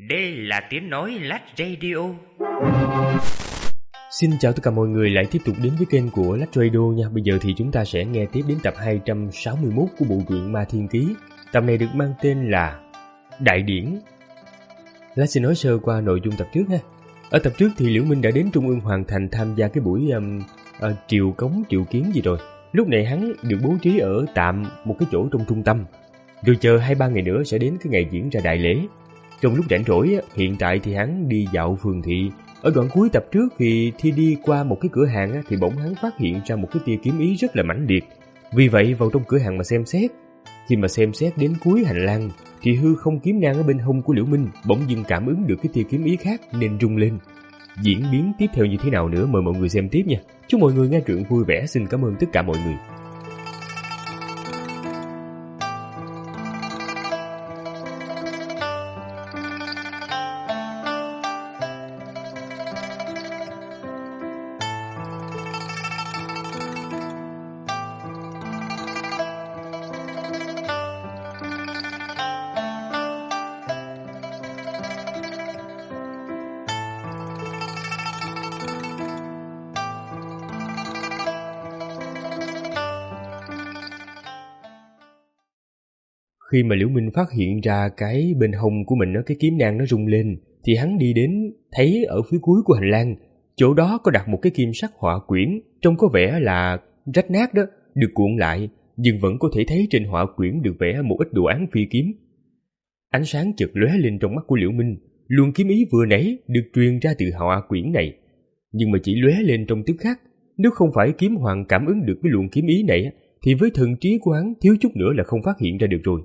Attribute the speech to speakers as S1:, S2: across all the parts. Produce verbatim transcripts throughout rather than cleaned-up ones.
S1: Đây là tiếng nói Lách Radio.
S2: Xin chào tất cả mọi người lại tiếp tục đến với kênh của Lách Radio nha. Bây giờ thì chúng ta sẽ nghe tiếp đến tập hai trăm sáu mươi mốt của bộ truyện Ma Thiên Ký. Tập này được mang tên là Đại Điển. Lách xin nói sơ qua nội dung tập trước ha. Ở tập trước thì Liễu Minh đã đến Trung ương Hoàng Thành tham gia cái buổi um, uh, triều cống triệu kiến gì rồi. Lúc này hắn được bố trí ở tạm một cái chỗ trong trung tâm, rồi chờ hai ba ngày nữa sẽ đến cái ngày diễn ra đại lễ. Trong lúc rảnh rỗi, hiện tại thì hắn đi dạo phường thị. Ở đoạn cuối tập trước thì khi đi qua một cái cửa hàng thì bỗng hắn phát hiện ra một cái tia kiếm ý rất là mãnh liệt. Vì vậy vào trong cửa hàng mà xem xét. Khi mà xem xét đến cuối hành lang thì hư không kiếm nang ở bên hông của Liễu Minh bỗng dưng cảm ứng được cái tia kiếm ý khác nên rung lên. Diễn biến tiếp theo như thế nào nữa mời mọi người xem tiếp nha. Chúc mọi người nghe truyện vui vẻ. Xin cảm ơn tất cả mọi người. Khi mà Liễu Minh phát hiện ra cái bên hông của mình, cái kiếm nang nó rung lên, thì hắn đi đến thấy ở phía cuối của hành lang, chỗ đó có đặt một cái kim sắc họa quyển, trông có vẻ là rách nát đó, được cuộn lại, nhưng vẫn có thể thấy trên họa quyển được vẽ một ít đồ án phi kiếm. Ánh sáng chợt lóe lên trong mắt của Liễu Minh, luồng kiếm ý vừa nãy được truyền ra từ họa quyển này, nhưng mà chỉ lóe lên trong tức khắc. Nếu không phải kiếm hoàng cảm ứng được cái luồng kiếm ý này, thì với thần trí của hắn thiếu chút nữa là không phát hiện ra được rồi.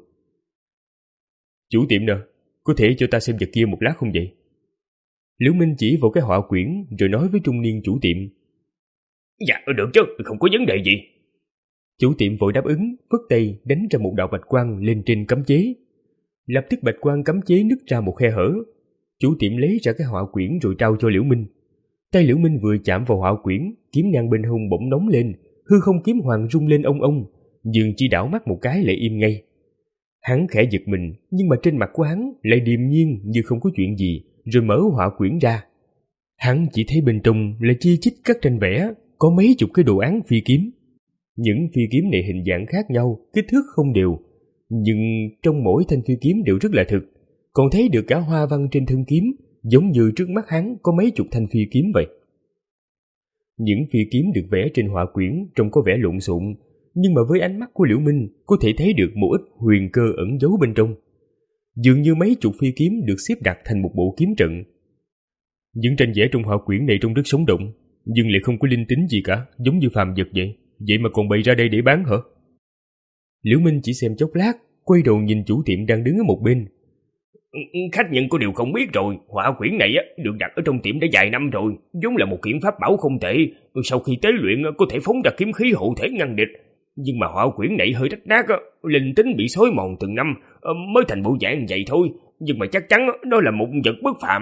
S2: Chủ tiệm nè, có thể cho ta xem vật kia một lát không vậy? Liễu Minh chỉ vào cái họa quyển rồi nói với trung niên chủ tiệm.
S3: Dạ được chứ, không có vấn đề gì.
S2: Chủ tiệm vội đáp ứng, phất tay đánh ra một đạo bạch quang lên trên cấm chế. Lập tức bạch quang cấm chế nứt ra một khe hở. Chủ tiệm lấy ra cái họa quyển rồi trao cho Liễu Minh. Tay Liễu Minh vừa chạm vào họa quyển, kiếm nang bên hông bỗng nóng lên, hư không kiếm hoàng rung lên ông ông, nhưng chỉ đảo mắt một cái lại im ngay. Hắn khẽ giật mình, nhưng mà trên mặt của hắn lại điềm nhiên như không có chuyện gì, rồi mở họa quyển ra. Hắn chỉ thấy bên trong là chi chít các tranh vẽ, có mấy chục cái đồ án phi kiếm. Những phi kiếm này hình dạng khác nhau, kích thước không đều, nhưng trong mỗi thanh phi kiếm đều rất là thực, còn thấy được cả hoa văn trên thân kiếm, giống như trước mắt hắn có mấy chục thanh phi kiếm vậy. Những phi kiếm được vẽ trên họa quyển trông có vẻ lộn xộn, nhưng mà với ánh mắt của Liễu Minh có thể thấy được một ít huyền cơ ẩn giấu bên trong. Dường như mấy chục phi kiếm được xếp đặt thành một bộ kiếm trận. Những tranh vẽ trong họa quyển này trông rất sống động, nhưng lại không có linh tính gì cả, giống như phàm vật vậy. Vậy mà còn bày ra đây để bán hả? Liễu Minh chỉ xem chốc lát, quay đầu nhìn chủ tiệm đang đứng ở một bên.
S3: Khách nhận có điều không biết rồi, họa quyển này được đặt ở trong tiệm đã vài năm rồi, vốn là một kiện pháp bảo không tệ, sau khi tế luyện có thể phóng ra kiếm khí hộ thể ngăn địch. Nhưng mà họa quyển này hơi rách nát, linh tính bị xói mòn từng năm, mới thành bộ dạng vậy thôi, nhưng mà chắc chắn nó là một vật bất phàm.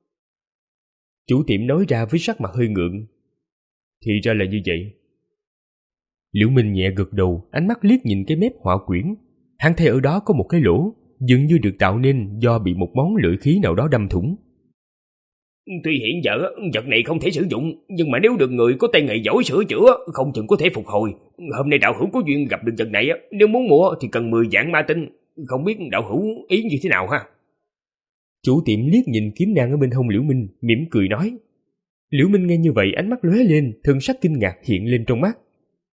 S2: Chủ tiệm nói ra với sắc mặt hơi ngượng. Thì ra là như vậy. Liễu Minh nhẹ gật đầu, ánh mắt liếc nhìn cái mép họa quyển. Hắn thấy ở đó có một cái lỗ, dường như được tạo nên do bị một món lưỡi khí nào đó đâm thủng.
S3: Tuy hiện giờ vật này không thể sử dụng, nhưng mà nếu được người có tay nghề giỏi sửa chữa, không chừng có thể phục hồi. Hôm nay đạo hữu có duyên gặp được vật này, nếu muốn mua thì cần mười vạn ma tinh. Không biết đạo hữu ý như thế nào ha?
S2: Chủ tiệm liếc nhìn kiếm nang ở bên hông Liễu Minh, mỉm cười nói. Liễu Minh nghe như vậy ánh mắt lóe lên, thần sắc kinh ngạc hiện lên trong mắt.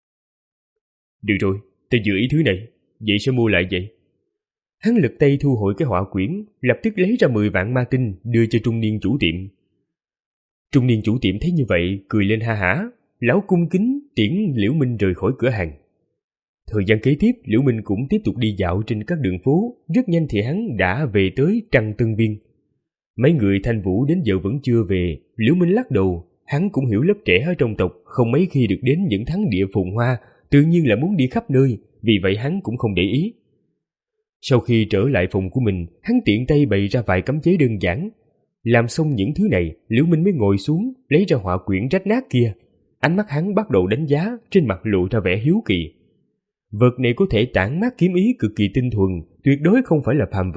S2: Được rồi, ta dự ý thứ này, vậy sẽ mua lại vậy. Hắn lật tay thu hồi cái họa quyển, lập tức lấy ra mười vạn ma tinh đưa cho trung niên chủ tiệm. Trung niên chủ tiệm thấy như vậy, cười lên ha hả, lão cung kính tiễn Liễu Minh rời khỏi cửa hàng. Thời gian kế tiếp, Liễu Minh cũng tiếp tục đi dạo trên các đường phố, rất nhanh thì hắn đã về tới Trăng Tân Viên. Mấy người Thanh Vũ đến giờ vẫn chưa về, Liễu Minh lắc đầu, hắn cũng hiểu lớp trẻ ở trong tộc không mấy khi được đến những thắng địa phồn hoa, tự nhiên là muốn đi khắp nơi, vì vậy hắn cũng không để ý. Sau khi trở lại phòng của mình, hắn tiện tay bày ra vài cấm chế đơn giản. Làm xong những thứ này, Liễu Minh mới ngồi xuống, lấy ra họa quyển rách nát kia. Ánh mắt hắn bắt đầu đánh giá, trên mặt lộ ra vẻ hiếu kỳ. Vật này có thể tản mát kiếm ý cực kỳ tinh thuần, tuyệt đối không phải là phàm vật.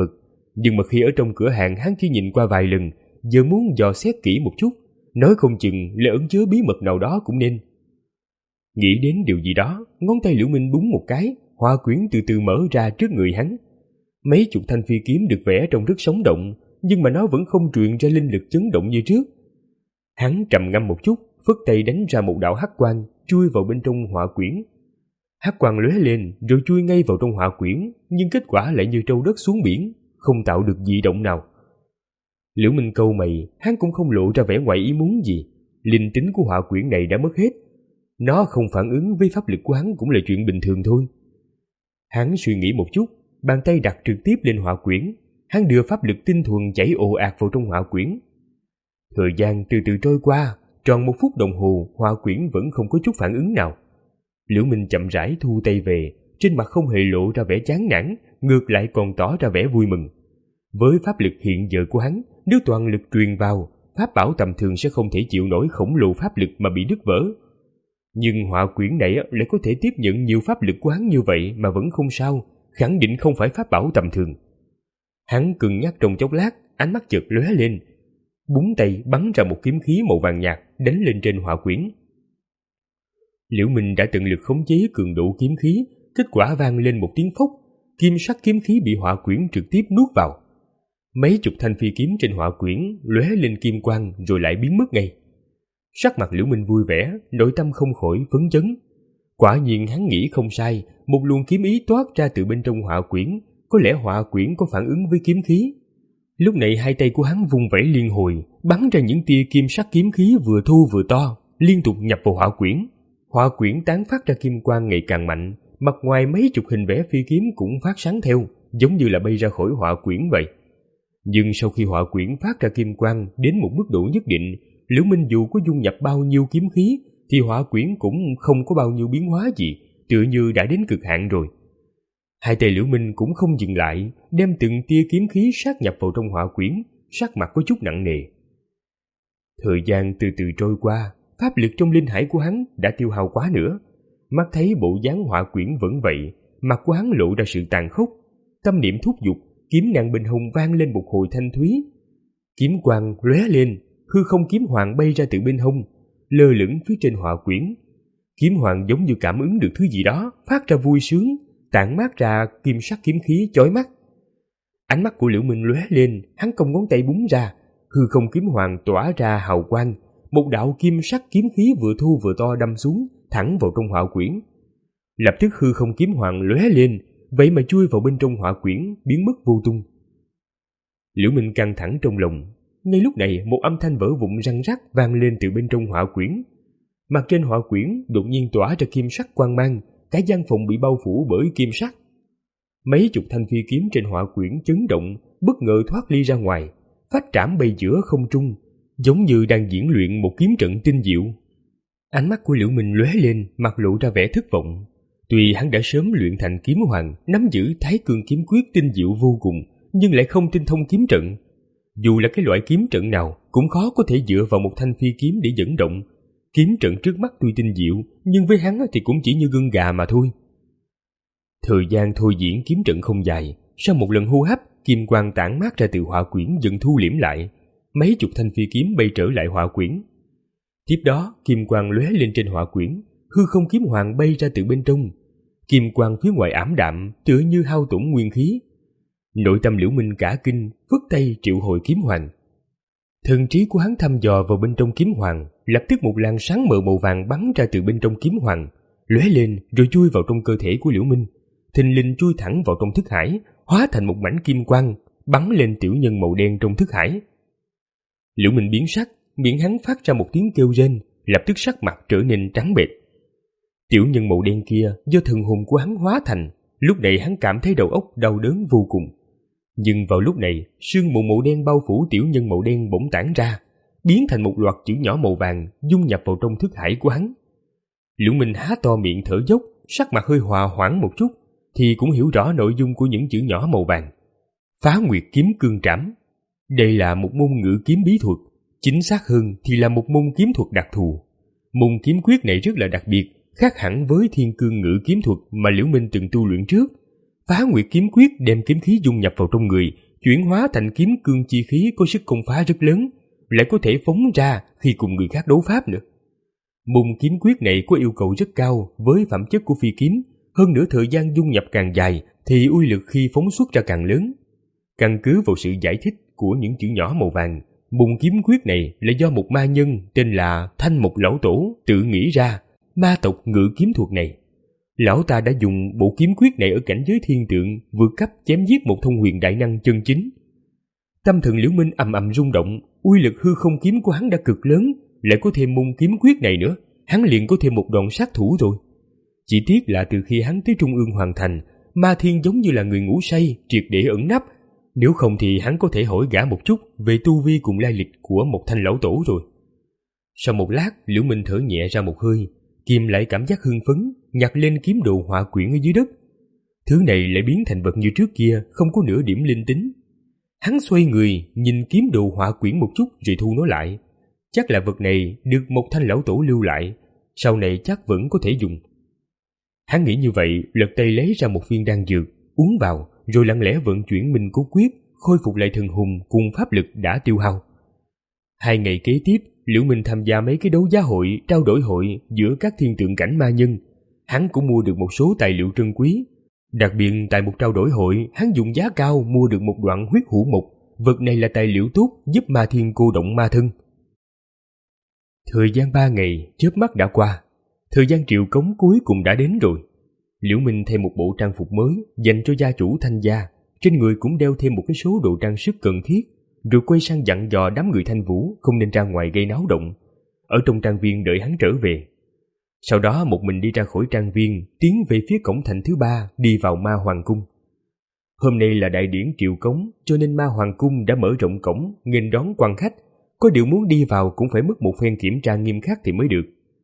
S2: nhưng mà khi ở trong cửa hàng hắn chỉ nhìn qua vài lần, giờ muốn dò xét kỹ một chút, nói không chừng là ẩn chứa bí mật nào đó cũng nên. Nghĩ đến điều gì đó, ngón tay Liễu Minh búng một cái, hỏa quyển từ từ mở ra trước người hắn. Mấy chục thanh phi kiếm được vẽ trông rất sống động, nhưng mà nó vẫn không truyền ra linh lực chấn động như trước. Hắn trầm ngâm một chút, phất tay đánh ra một đạo hắc quang, chui vào bên trong hỏa quyển. Hắc quang lóe lên rồi chui ngay vào trong hỏa quyển, nhưng kết quả lại như trâu đất xuống biển, không tạo được dị động nào. Liễu Minh cau mày, hắn cũng không lộ ra vẻ ngoài ý muốn gì. Linh tính của hỏa quyển này đã mất hết. Nó không phản ứng với pháp lực của hắn cũng là chuyện bình thường thôi. Hắn suy nghĩ một chút, bàn tay đặt trực tiếp lên hỏa quyển. Hắn đưa pháp lực tinh thuần chảy ồ ạt vào trong hỏa quyển. Thời gian từ từ trôi qua, tròn một phút đồng hồ, hỏa quyển vẫn không có chút phản ứng nào. Liễu Minh chậm rãi thu tay về, trên mặt không hề lộ ra vẻ chán nản, ngược lại còn tỏ ra vẻ vui mừng. Với pháp lực hiện giờ của hắn, nếu toàn lực truyền vào, pháp bảo tầm thường sẽ không thể chịu nổi khổng lồ pháp lực mà bị đứt vỡ. Nhưng hỏa quyển này lại có thể tiếp nhận nhiều pháp lực của hắn như vậy mà vẫn không sao, khẳng định không phải pháp bảo tầm thường. Hắn cân nhắc trong chốc lát, ánh mắt chợt lóe lên, búng tay bắn ra một kiếm khí màu vàng nhạt đánh lên trên hỏa quyển. Liễu Minh đã tận lực khống chế cường độ kiếm khí, kết quả vang lên một tiếng phốc, kim sắc kiếm khí bị hỏa quyển trực tiếp nuốt vào. Mấy chục thanh phi kiếm trên hỏa quyển lóe lên kim quang rồi lại biến mất ngay. Sắc mặt Liễu Minh vui vẻ, nội tâm không khỏi phấn chấn. Quả nhiên hắn nghĩ không sai, một luồng kiếm ý toát ra từ bên trong hỏa quyển, có lẽ hỏa quyển có phản ứng với kiếm khí. Lúc này hai tay của hắn vung vẩy liên hồi, bắn ra những tia kim sắc kiếm khí vừa thô vừa to, liên tục nhập vào hỏa quyển. Hỏa quyển tán phát ra kim quang ngày càng mạnh, mặt ngoài mấy chục hình vẽ phi kiếm cũng phát sáng theo, giống như là bay ra khỏi hỏa quyển vậy. Nhưng sau khi hỏa quyển phát ra kim quang đến một mức độ nhất định, Liễu Minh dù có dung nhập bao nhiêu kiếm khí thì hỏa quyển cũng không có bao nhiêu biến hóa gì, tựa như đã đến cực hạn rồi. Hai tay Liễu Minh cũng không dừng lại, đem từng tia kiếm khí sát nhập vào trong hỏa quyển, sắc mặt có chút nặng nề. Thời gian từ từ trôi qua, pháp lực trong linh hải của hắn đã tiêu hao quá nữa. Mắt thấy bộ dáng hỏa quyển vẫn vậy, mặt của hắn lộ ra sự tàn khốc. Tâm niệm thúc giục, kiếm ngàn bình hùng vang lên một hồi thanh thúy. Kiếm quang lóe lên, hư không kiếm hoàng bay ra từ bên hông, lơ lửng phía trên hỏa quyển. Kiếm hoàng giống như cảm ứng được thứ gì đó, phát ra vui sướng, tản mát ra kim sắc kiếm khí chói mắt. Ánh mắt của Liễu Minh lóe lên, hắn cong ngón tay búng ra, hư không kiếm hoàng tỏa ra hào quang, một đạo kim sắc kiếm khí vừa thu vừa to đâm xuống, thẳng vào trong hỏa quyển. Lập tức hư không kiếm hoàng lóe lên, vậy mà chui vào bên trong hỏa quyển, biến mất vô tung. Liễu Minh căng thẳng trong lòng. Ngay lúc này, một âm thanh vỡ vụn răng rắc vang lên từ bên trong hỏa quyển. Mặt trên hỏa quyển đột nhiên tỏa ra kim sắc quang mang, cả gian phòng bị bao phủ bởi kim sắc. Mấy chục thanh phi kiếm trên hỏa quyển chấn động, bất ngờ thoát ly ra ngoài, phách trảm bay giữa không trung, giống như đang diễn luyện một kiếm trận tinh diệu. Ánh mắt của Liễu Minh lóe lên, mặt lộ ra vẻ thất vọng. Tuy hắn đã sớm luyện thành kiếm hoàng, nắm giữ Thái Cương kiếm quyết tinh diệu vô cùng, nhưng lại không tinh thông kiếm trận. Dù là cái loại kiếm trận nào, cũng khó có thể dựa vào một thanh phi kiếm để dẫn động. Kiếm trận trước mắt tuy tinh diệu, nhưng với hắn thì cũng chỉ như gân gà mà thôi. Thời gian thôi diễn kiếm trận không dài, sau một lần hô hấp, kim quang tản mát ra từ hỏa quyển dần thu liễm lại, mấy chục thanh phi kiếm bay trở lại hỏa quyển. Tiếp đó, kim quang lóe lên trên hỏa quyển, hư không kiếm hoàng bay ra từ bên trong. Kim quang phía ngoài ảm đạm, tựa như hao tổn nguyên khí. Nội tâm Liễu Minh cả kinh, phất tay triệu hồi kiếm hoàng. Thần trí của hắn thăm dò vào bên trong kiếm hoàng, lập tức một làn sáng mờ màu vàng bắn ra từ bên trong kiếm hoàng, lóe lên rồi chui vào trong cơ thể của Liễu Minh, thình lình chui thẳng vào trong thức hải, hóa thành một mảnh kim quang, bắn lên tiểu nhân màu đen trong thức hải. Liễu Minh biến sắc, miệng hắn phát ra một tiếng kêu rên, lập tức sắc mặt trở nên trắng bệch. Tiểu nhân màu đen kia do thần hồn của hắn hóa thành, lúc này hắn cảm thấy đầu óc đau đớn vô cùng. Nhưng vào lúc này, sương mù màu đen bao phủ tiểu nhân màu đen bỗng tản ra, biến thành một loạt chữ nhỏ màu vàng dung nhập vào trong thức hải của hắn. Liễu Minh há to miệng thở dốc, sắc mặt hơi hòa hoãn một chút, thì cũng hiểu rõ nội dung của những chữ nhỏ màu vàng. Phá Nguyệt kiếm cương trảm. Đây là một môn ngự kiếm bí thuật, chính xác hơn thì là một môn kiếm thuật đặc thù. Môn kiếm quyết này rất là đặc biệt, khác hẳn với thiên cương ngự kiếm thuật mà Liễu Minh từng tu luyện trước. Phá Nguyệt kiếm quyết đem kiếm khí dung nhập vào trong người, chuyển hóa thành kiếm cương chi khí có sức công phá rất lớn, lại có thể phóng ra khi cùng người khác đấu pháp nữa. Môn kiếm quyết này có yêu cầu rất cao với phẩm chất của phi kiếm, hơn nữa thời gian dung nhập càng dài thì uy lực khi phóng xuất ra càng lớn. Căn cứ vào sự giải thích của những chữ nhỏ màu vàng, môn kiếm quyết này là do một ma nhân tên là Thanh Mục Lão Tổ tự nghĩ ra ma tộc ngự kiếm thuật này. Lão ta đã dùng bộ kiếm quyết này ở cảnh giới thiên tượng vượt cấp chém giết một thông huyền đại năng chân chính. Tâm thần Liễu Minh ầm ầm rung động, uy lực hư không kiếm của hắn đã cực lớn, lại có thêm môn kiếm quyết này nữa, hắn liền có thêm một đòn sát thủ rồi. Chỉ tiếc là từ khi hắn tới Trung Ương Hoàng Thành, Ma Thiên giống như là người ngủ say, triệt để ẩn nấp. Nếu không thì hắn có thể hỏi gã một chút về tu vi cùng lai lịch của một Thanh Lão Tổ rồi. Sau một lát, Liễu Minh thở nhẹ ra một hơi, kiềm lại cảm giác hưng phấn, nhặt lên kiếm đồ họa quyển ở dưới đất. Thứ này lại biến thành vật như trước kia, không có nửa điểm linh tính. Hắn xoay người, nhìn kiếm đồ họa quyển một chút rồi thu nó lại. Chắc là vật này được một Thanh Lão Tổ lưu lại, sau này chắc vẫn có thể dùng. Hắn nghĩ như vậy, lật tay lấy ra một viên đan dược, uống vào, rồi lặng lẽ vận chuyển Minh Cố Quyết, khôi phục lại thần hùng cùng pháp lực đã tiêu hao. Hai ngày kế tiếp, Liễu Minh tham gia mấy cái đấu giá hội, trao đổi hội giữa các thiên tượng cảnh ma nhân. Hắn cũng mua được một số tài liệu trân quý. Đặc biệt tại một trao đổi hội, hắn dùng giá cao mua được một đoạn huyết hữu mục. Vật này là tài liệu tốt giúp Ma Thiên cô động ma thân. Thời gian ba ngày chớp mắt đã qua, thời gian triệu cống cuối cùng đã đến rồi. Liễu Minh thêm một bộ trang phục mới dành cho gia chủ Thanh gia, trên người cũng đeo thêm một cái số đồ trang sức cần thiết, rồi quay sang dặn dò đám người Thanh Vũ không nên ra ngoài gây náo động, ở trong trang viên đợi hắn trở về. Sau đó một mình đi ra khỏi trang viên, tiến về phía cổng thành thứ ba, đi vào Ma Hoàng cung. Hôm nay là đại điển triệu cống, cho nên Ma Hoàng cung đã mở rộng cổng nghênh đón quan khách, có điều muốn đi vào cũng phải mất một phen kiểm tra nghiêm khắc thì mới được.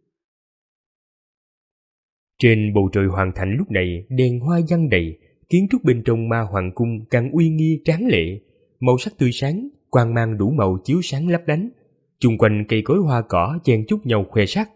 S2: Trên bầu trời hoàng thành lúc này đèn hoa giăng đầy, kiến trúc bên trong Ma Hoàng cung càng uy nghi tráng lệ, màu sắc tươi sáng, quang mang đủ màu chiếu sáng lấp lánh, chung quanh cây cối hoa cỏ chen chúc nhau khoe sắc.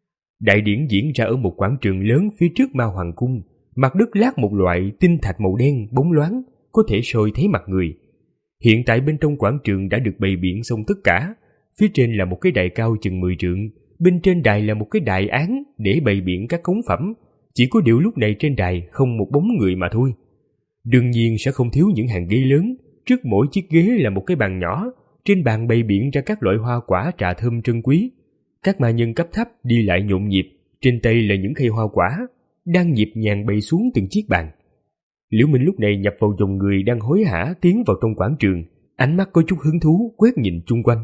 S2: Đại điển diễn ra ở một quảng trường lớn phía trước Ma Hoàng cung, mặt đất lát một loại tinh thạch màu đen bóng loáng, có thể soi thấy mặt người. Hiện tại bên trong quảng trường đã được bày biện xong tất cả, phía trên là một cái đài cao chừng mười trượng, bên trên đài là một cái đại án để bày biện các cống phẩm, chỉ có điều lúc này trên đài không một bóng người mà thôi. Đương nhiên sẽ không thiếu những hàng ghế lớn, trước mỗi chiếc ghế là một cái bàn nhỏ, trên bàn bày biện ra các loại hoa quả trà thơm trân quý. Các ma nhân cấp thấp đi lại nhộn nhịp, trên tay là những khay hoa quả, đang nhịp nhàng bày xuống từng chiếc bàn. Liễu Minh lúc này nhập vào dòng người đang hối hả tiến vào trong quảng trường, ánh mắt có chút hứng thú quét nhìn chung quanh.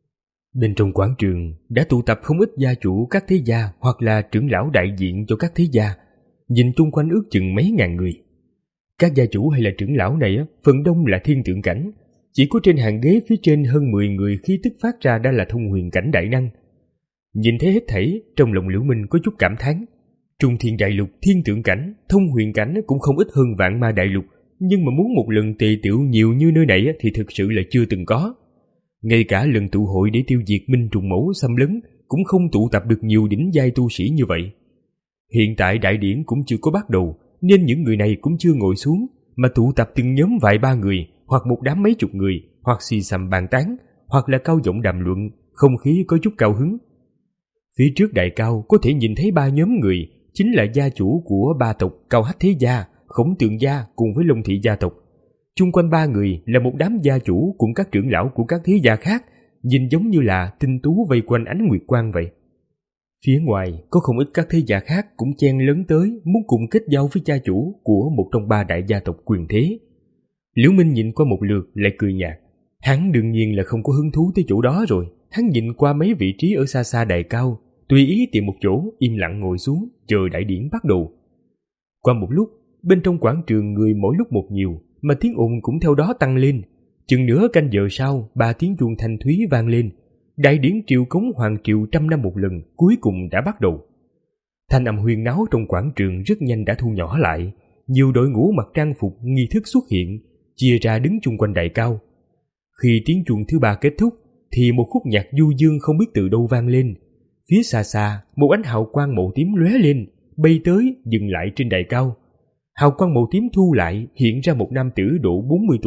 S2: Bên trong quảng trường đã tụ tập không ít gia chủ các thế gia hoặc là trưởng lão đại diện cho các thế gia, nhìn chung quanh ước chừng mấy ngàn người. Các gia chủ hay là trưởng lão này phần đông là thiên tượng cảnh, chỉ có trên hàng ghế phía trên hơn mười người khí tức phát ra đã là thông huyền cảnh đại năng. Nhìn thấy hết thảy, trong lòng Liễu Minh có chút cảm thán. Trung Thiên Đại Lục thiên tượng cảnh, thông huyền cảnh cũng không ít hơn Vạn Ma Đại Lục, nhưng mà muốn một lần tề tựu nhiều như nơi này thì thực sự là chưa từng có. Ngay cả lần tụ hội để tiêu diệt Minh Trùng Mẫu xâm lấn cũng không tụ tập được nhiều đỉnh giai tu sĩ như vậy. Hiện tại đại điển cũng chưa có bắt đầu, nên những người này cũng chưa ngồi xuống, mà tụ tập từng nhóm vài ba người, hoặc một đám mấy chục người, hoặc xì xầm bàn tán, hoặc là cao giọng đàm luận, không khí có chút cao hứng. Phía trước đài cao có thể nhìn thấy ba nhóm người, chính là gia chủ của ba tộc Cao Hách Thế Gia, Khổng Tượng Gia cùng với Long Thị gia tộc. Chung quanh ba người là một đám gia chủ cùng các trưởng lão của các thế gia khác, nhìn giống như là tinh tú vây quanh ánh nguyệt quang vậy. Phía ngoài có không ít các thế gia khác cũng chen lấn tới, muốn cùng kết giao với gia chủ của một trong ba đại gia tộc quyền thế. Liễu Minh nhìn qua một lượt lại cười nhạt. Hắn đương nhiên là không có hứng thú tới chỗ đó rồi. Hắn nhìn qua mấy vị trí ở xa xa đài cao, tùy ý tìm một chỗ im lặng ngồi xuống chờ đại điển bắt đầu. Qua một lúc, bên trong quảng trường người mỗi lúc một nhiều, mà tiếng ồn cũng theo đó tăng lên. Chừng nửa canh giờ sau, ba tiếng chuông thanh thúy vang lên. Đại điển triều cống hoàng triều trăm năm một lần cuối cùng đã bắt đầu. Thanh âm huyên náo trong quảng trường rất nhanh đã thu nhỏ lại. Nhiều đội ngũ mặc trang phục nghi thức xuất hiện, chia ra đứng chung quanh đài cao. Khi tiếng chuông thứ ba kết thúc, thì một khúc nhạc du dương không biết từ đâu vang lên. Phía xa xa, một ánh hào quang màu tím lóe lên, bay tới dừng lại trên đài cao. Hào quang màu tím thu lại, hiện ra một nam tử độ bốn mươi tuổi,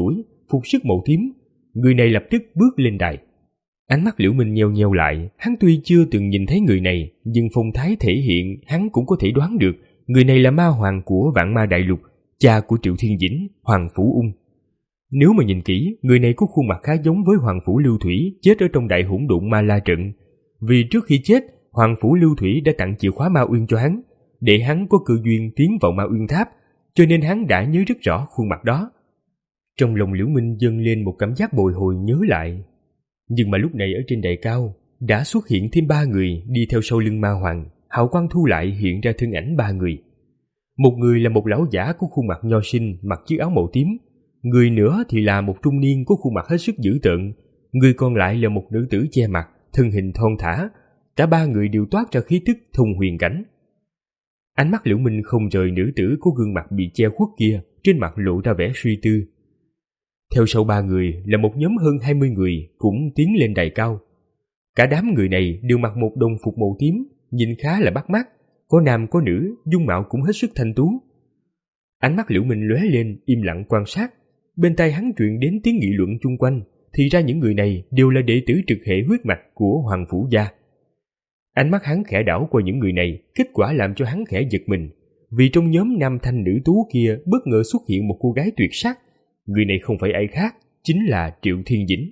S2: phục sức màu tím. Người này lập tức bước lên đài. Ánh mắt Liễu Minh nheo nheo lại, hắn tuy chưa từng nhìn thấy người này, nhưng phong thái thể hiện hắn cũng có thể đoán được người này là ma hoàng của Vạn Ma Đại Lục, cha của Triệu Thiên Dĩnh, Hoàng Phủ Ung. Nếu mà nhìn kỹ, người này có khuôn mặt khá giống với Hoàng Phủ Lưu Thủy chết ở trong đại hỗn độn ma la trận. Vì trước khi chết, Hoàng Phủ Lưu Thủy đã tặng chìa khóa Ma Uyên cho hắn, để hắn có cơ duyên tiến vào Ma Uyên Tháp, cho nên hắn đã nhớ rất rõ khuôn mặt đó. Trong lòng Liễu Minh dâng lên một cảm giác bồi hồi nhớ lại. Nhưng mà lúc này ở trên đài cao đã xuất hiện thêm ba người đi theo sau lưng ma hoàng, hào quang thu lại hiện ra thân ảnh ba người. Một người là một lão giả có khuôn mặt nho sinh mặc chiếc áo màu tím, người nữa thì là một trung niên có khuôn mặt hết sức dữ tợn, người còn lại là một nữ tử che mặt, thân hình thon thả. Cả ba người đều toát ra khí tức thông huyền cảnh. Ánh mắt Liễu Minh không rời nữ tử có gương mặt bị che khuất kia, trên mặt lộ ra vẻ suy tư. Theo sau ba người là một nhóm hơn hai mươi người cũng tiến lên đài cao. Cả đám người này đều mặc một đồng phục màu tím, nhìn khá là bắt mắt, có nam có nữ, dung mạo cũng hết sức thanh tú. Ánh mắt Liễu Minh lóe lên, im lặng quan sát. Bên tai hắn truyền đến tiếng nghị luận chung quanh, thì ra những người này đều là đệ tử trực hệ huyết mạch của Hoàng Phủ gia. Ánh mắt hắn khẽ đảo qua những người này, kết quả làm cho hắn khẽ giật mình, vì trong nhóm nam thanh nữ tú kia bất ngờ xuất hiện một cô gái tuyệt sắc. Người này không phải ai khác, chính là Triệu Thiên Dĩnh.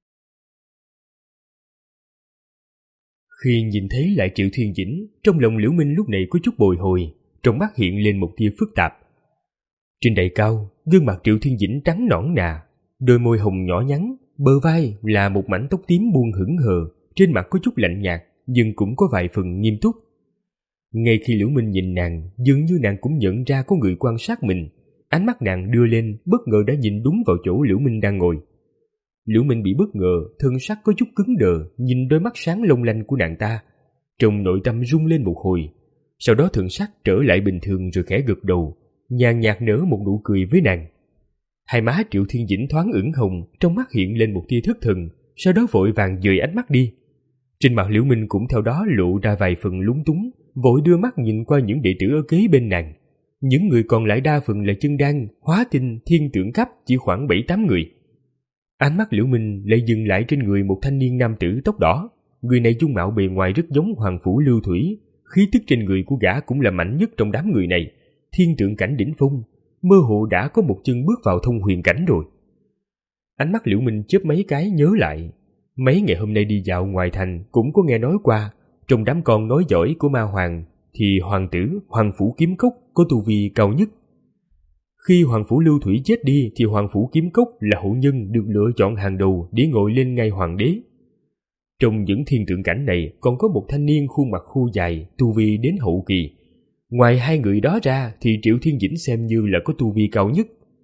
S2: Khi nhìn thấy lại Triệu Thiên Dĩnh, trong lòng Liễu Minh lúc này có chút bồi hồi, trong mắt hiện lên một tia phức tạp. Trên đài cao, gương mặt Triệu Thiên Dĩnh trắng nõn nà, đôi môi hồng nhỏ nhắn, bờ vai là một mảnh tóc tím buông hững hờ, trên mặt có chút lạnh nhạt, nhưng cũng có vài phần nghiêm túc. Ngay khi Liễu Minh nhìn nàng, dường như nàng cũng nhận ra có người quan sát mình. Ánh mắt nàng đưa lên, bất ngờ đã nhìn đúng vào chỗ Liễu Minh đang ngồi. Liễu Minh bị bất ngờ, thân sắc có chút cứng đờ, nhìn đôi mắt sáng long lanh của nàng ta, trong nội tâm rung lên một hồi. Sau đó thần sắc trở lại bình thường rồi khẽ gật đầu, nhàn nhạt nở một nụ cười với nàng. Hai má Triệu Thiên Dĩnh thoáng ửng hồng, trong mắt hiện lên một tia thất thần, sau đó vội vàng dời ánh mắt đi. Trên mặt Liễu Minh cũng theo đó lộ ra vài phần lúng túng, vội đưa mắt nhìn qua những đệ tử ở kế bên nàng. Những người còn lại đa phần là chân đan, hóa tinh, thiên tượng cấp, chỉ khoảng bảy tám người. Ánh mắt Liễu Minh lại dừng lại trên người một thanh niên nam tử tóc đỏ. Người này dung mạo bề ngoài rất giống Hoàng Phủ Lưu Thủy, khí tức trên người của gã cũng là mạnh nhất trong đám người này, thiên tượng cảnh đỉnh phong, mơ hồ đã có một chân bước vào thông huyền cảnh rồi. Ánh mắt Liễu Minh chớp mấy cái nhớ lại, mấy ngày hôm nay đi dạo ngoài thành cũng có nghe nói qua, trong đám con nói giỏi của ma hoàng thì hoàng tử Hoàng Phủ Kiếm Cốc có tu vi cao nhất. Khi Hoàng Phủ Lưu Thủy chết đi thì Hoàng Phủ Kiếm Cốc là hậu nhân được lựa chọn hàng đầu để ngồi lên ngai hoàng đế. Trong những thiên tượng cảnh này còn có một thanh niên khuôn mặt khô dài, tu vi đến hậu kỳ. Ngoài hai người đó ra thì Triệu Thiên Dĩnh xem như là có tu vi cao nhất.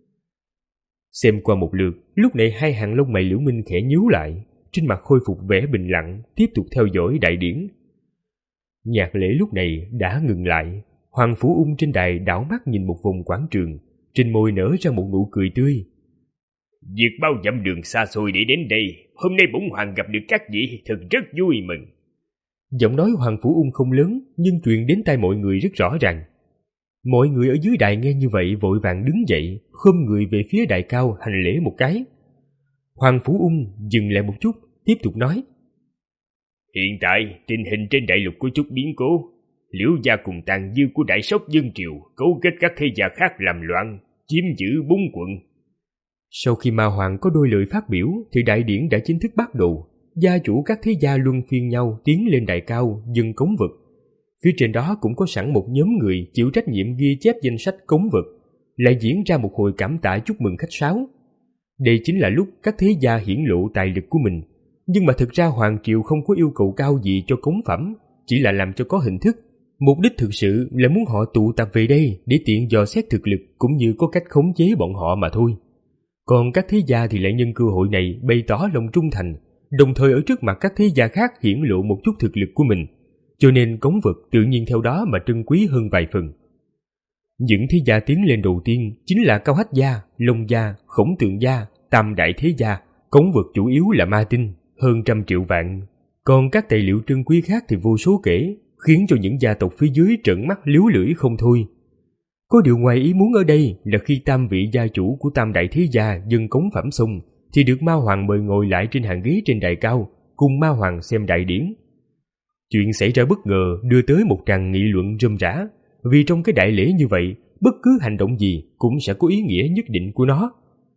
S2: Xem qua một lượt, lúc này hai hàng lông mày Liễu Minh khẽ nhíu lại, trên mặt khôi phục vẻ bình lặng, tiếp tục theo dõi đại điển. Nhạc lễ lúc này đã ngừng lại. Hoàng Phủ Ung trên đài đảo mắt nhìn một vòng quảng trường, trên môi nở ra một nụ cười tươi.
S3: Việc bao dặm đường xa xôi để đến đây, hôm nay bổn hoàng gặp được các vị thật rất vui mừng.
S2: Giọng nói Hoàng Phủ Ung không lớn, nhưng truyền đến tai mọi người rất rõ ràng. Mọi người ở dưới đài nghe như vậy vội vàng đứng dậy, khom người về phía đài cao hành lễ một cái. Hoàng Phủ Ung dừng lại một chút, tiếp tục nói.
S3: Hiện tại, tình hình trên đại lục có chút biến cố. Liễu gia cùng tàn dư của đại sóc dân triều cấu kết các thế gia khác làm loạn, chiếm giữ bốn quận.
S2: Sau khi ma hoàng có đôi lời phát biểu thì đại điển đã chính thức bắt đầu. Gia chủ các thế gia luân phiên nhau tiến lên đài cao dâng cống vật. Phía trên đó cũng có sẵn một nhóm người chịu trách nhiệm ghi chép danh sách cống vật, lại diễn ra một hồi cảm tạ chúc mừng khách sáo. Đây chính là lúc các thế gia hiển lộ tài lực của mình. Nhưng mà thực ra hoàng triều không có yêu cầu cao gì cho cống phẩm, chỉ là làm cho có hình thức. Mục đích thực sự là muốn họ tụ tập về đây để tiện dò xét thực lực cũng như có cách khống chế bọn họ mà thôi. Còn các thế gia thì lại nhân cơ hội này bày tỏ lòng trung thành, đồng thời ở trước mặt các thế gia khác hiển lộ một chút thực lực của mình, cho nên cống vật tự nhiên theo đó mà trân quý hơn vài phần. Những thế gia tiến lên đầu tiên chính là Cao Hách gia, Long gia, Khổng Tượng gia, Tam đại thế gia. Cống vật chủ yếu là ma tinh, hơn trăm triệu vạn. Còn các tài liệu trân quý khác thì vô số kể, khiến cho những gia tộc phía dưới trợn mắt líu lưỡi không thôi. Có điều ngoài ý muốn ở đây là khi tam vị gia chủ của tam đại thế gia dâng cống phẩm xong thì được Ma Hoàng mời ngồi lại trên hàng ghế trên đài cao cùng Ma Hoàng xem đại điển. Chuyện xảy ra bất ngờ đưa tới một tràng nghị luận rôm rả, vì trong cái đại lễ như vậy bất cứ hành động gì cũng sẽ có ý nghĩa nhất định của nó.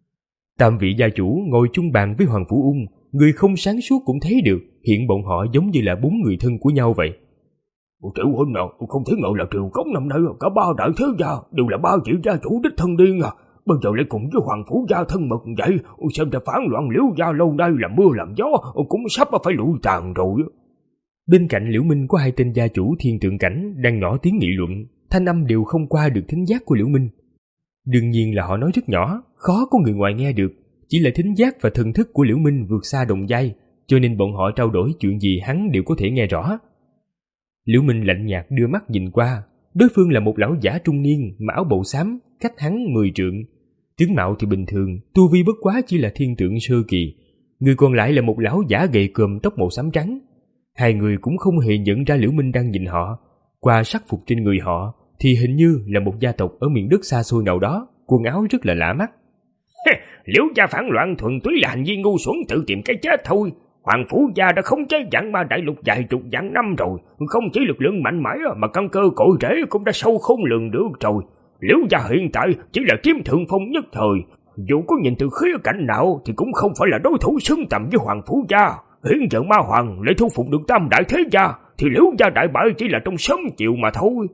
S2: Tam vị gia chủ ngồi chung bàn với Hoàng Phủ Ung, người không sáng suốt cũng thấy được hiện bọn họ giống như là bốn người thân của nhau vậy.
S3: Triệu huynh nào, không thể ngờ là Triều Cống năm nay cả ba đại thế gia đều là ba vị gia chủ đích thân điên à. Bây giờ lại cùng với Hoàng Phủ gia thân mật vậy, xem ra phản loạn Liễu gia lâu nay là mưa làm gió cũng sắp phải lụi tàn rồi.
S2: Bên cạnh Liễu Minh có hai tên gia chủ Thiên Tượng Cảnh đang nhỏ tiếng nghị luận, thanh âm đều không qua được thính giác của Liễu Minh. Đương nhiên là họ nói rất nhỏ, khó có người ngoài nghe được, chỉ là thính giác và thần thức của Liễu Minh vượt xa đồng giai, cho nên bọn họ trao đổi chuyện gì hắn đều có thể nghe rõ. Liễu Minh lạnh nhạt đưa mắt nhìn qua, đối phương là một lão giả trung niên mà áo bầu xám, cách hắn mười trượng. Tướng mạo thì bình thường, tu vi bất quá chỉ là thiên tượng sơ kỳ. Người còn lại là một lão giả gầy còm tóc màu xám trắng. Hai người cũng không hề nhận ra Liễu Minh đang nhìn họ. Qua sắc phục trên người họ thì hình như là một gia tộc ở miền đất xa xôi nào đó, quần áo rất là lạ mắt.
S3: Liễu gia phản loạn thuần túy là hành vi ngu xuẩn tự tìm cái chết thôi. Hoàng Phủ gia đã khống chế vạn ma đại lục vài chục vạn năm rồi, không chỉ lực lượng mạnh mẽ mà căn cơ cội rễ cũng đã sâu không lường được rồi. Liễu gia hiện tại chỉ là chiếm thượng phong nhất thời, dù có nhìn từ khía cạnh nào thì cũng không phải là đối thủ xứng tầm với Hoàng Phủ gia. Hiện giờ Ma Hoàng lại thu phục được tam đại thế gia thì Liễu gia đại bại chỉ là trong sớm chiều mà thôi.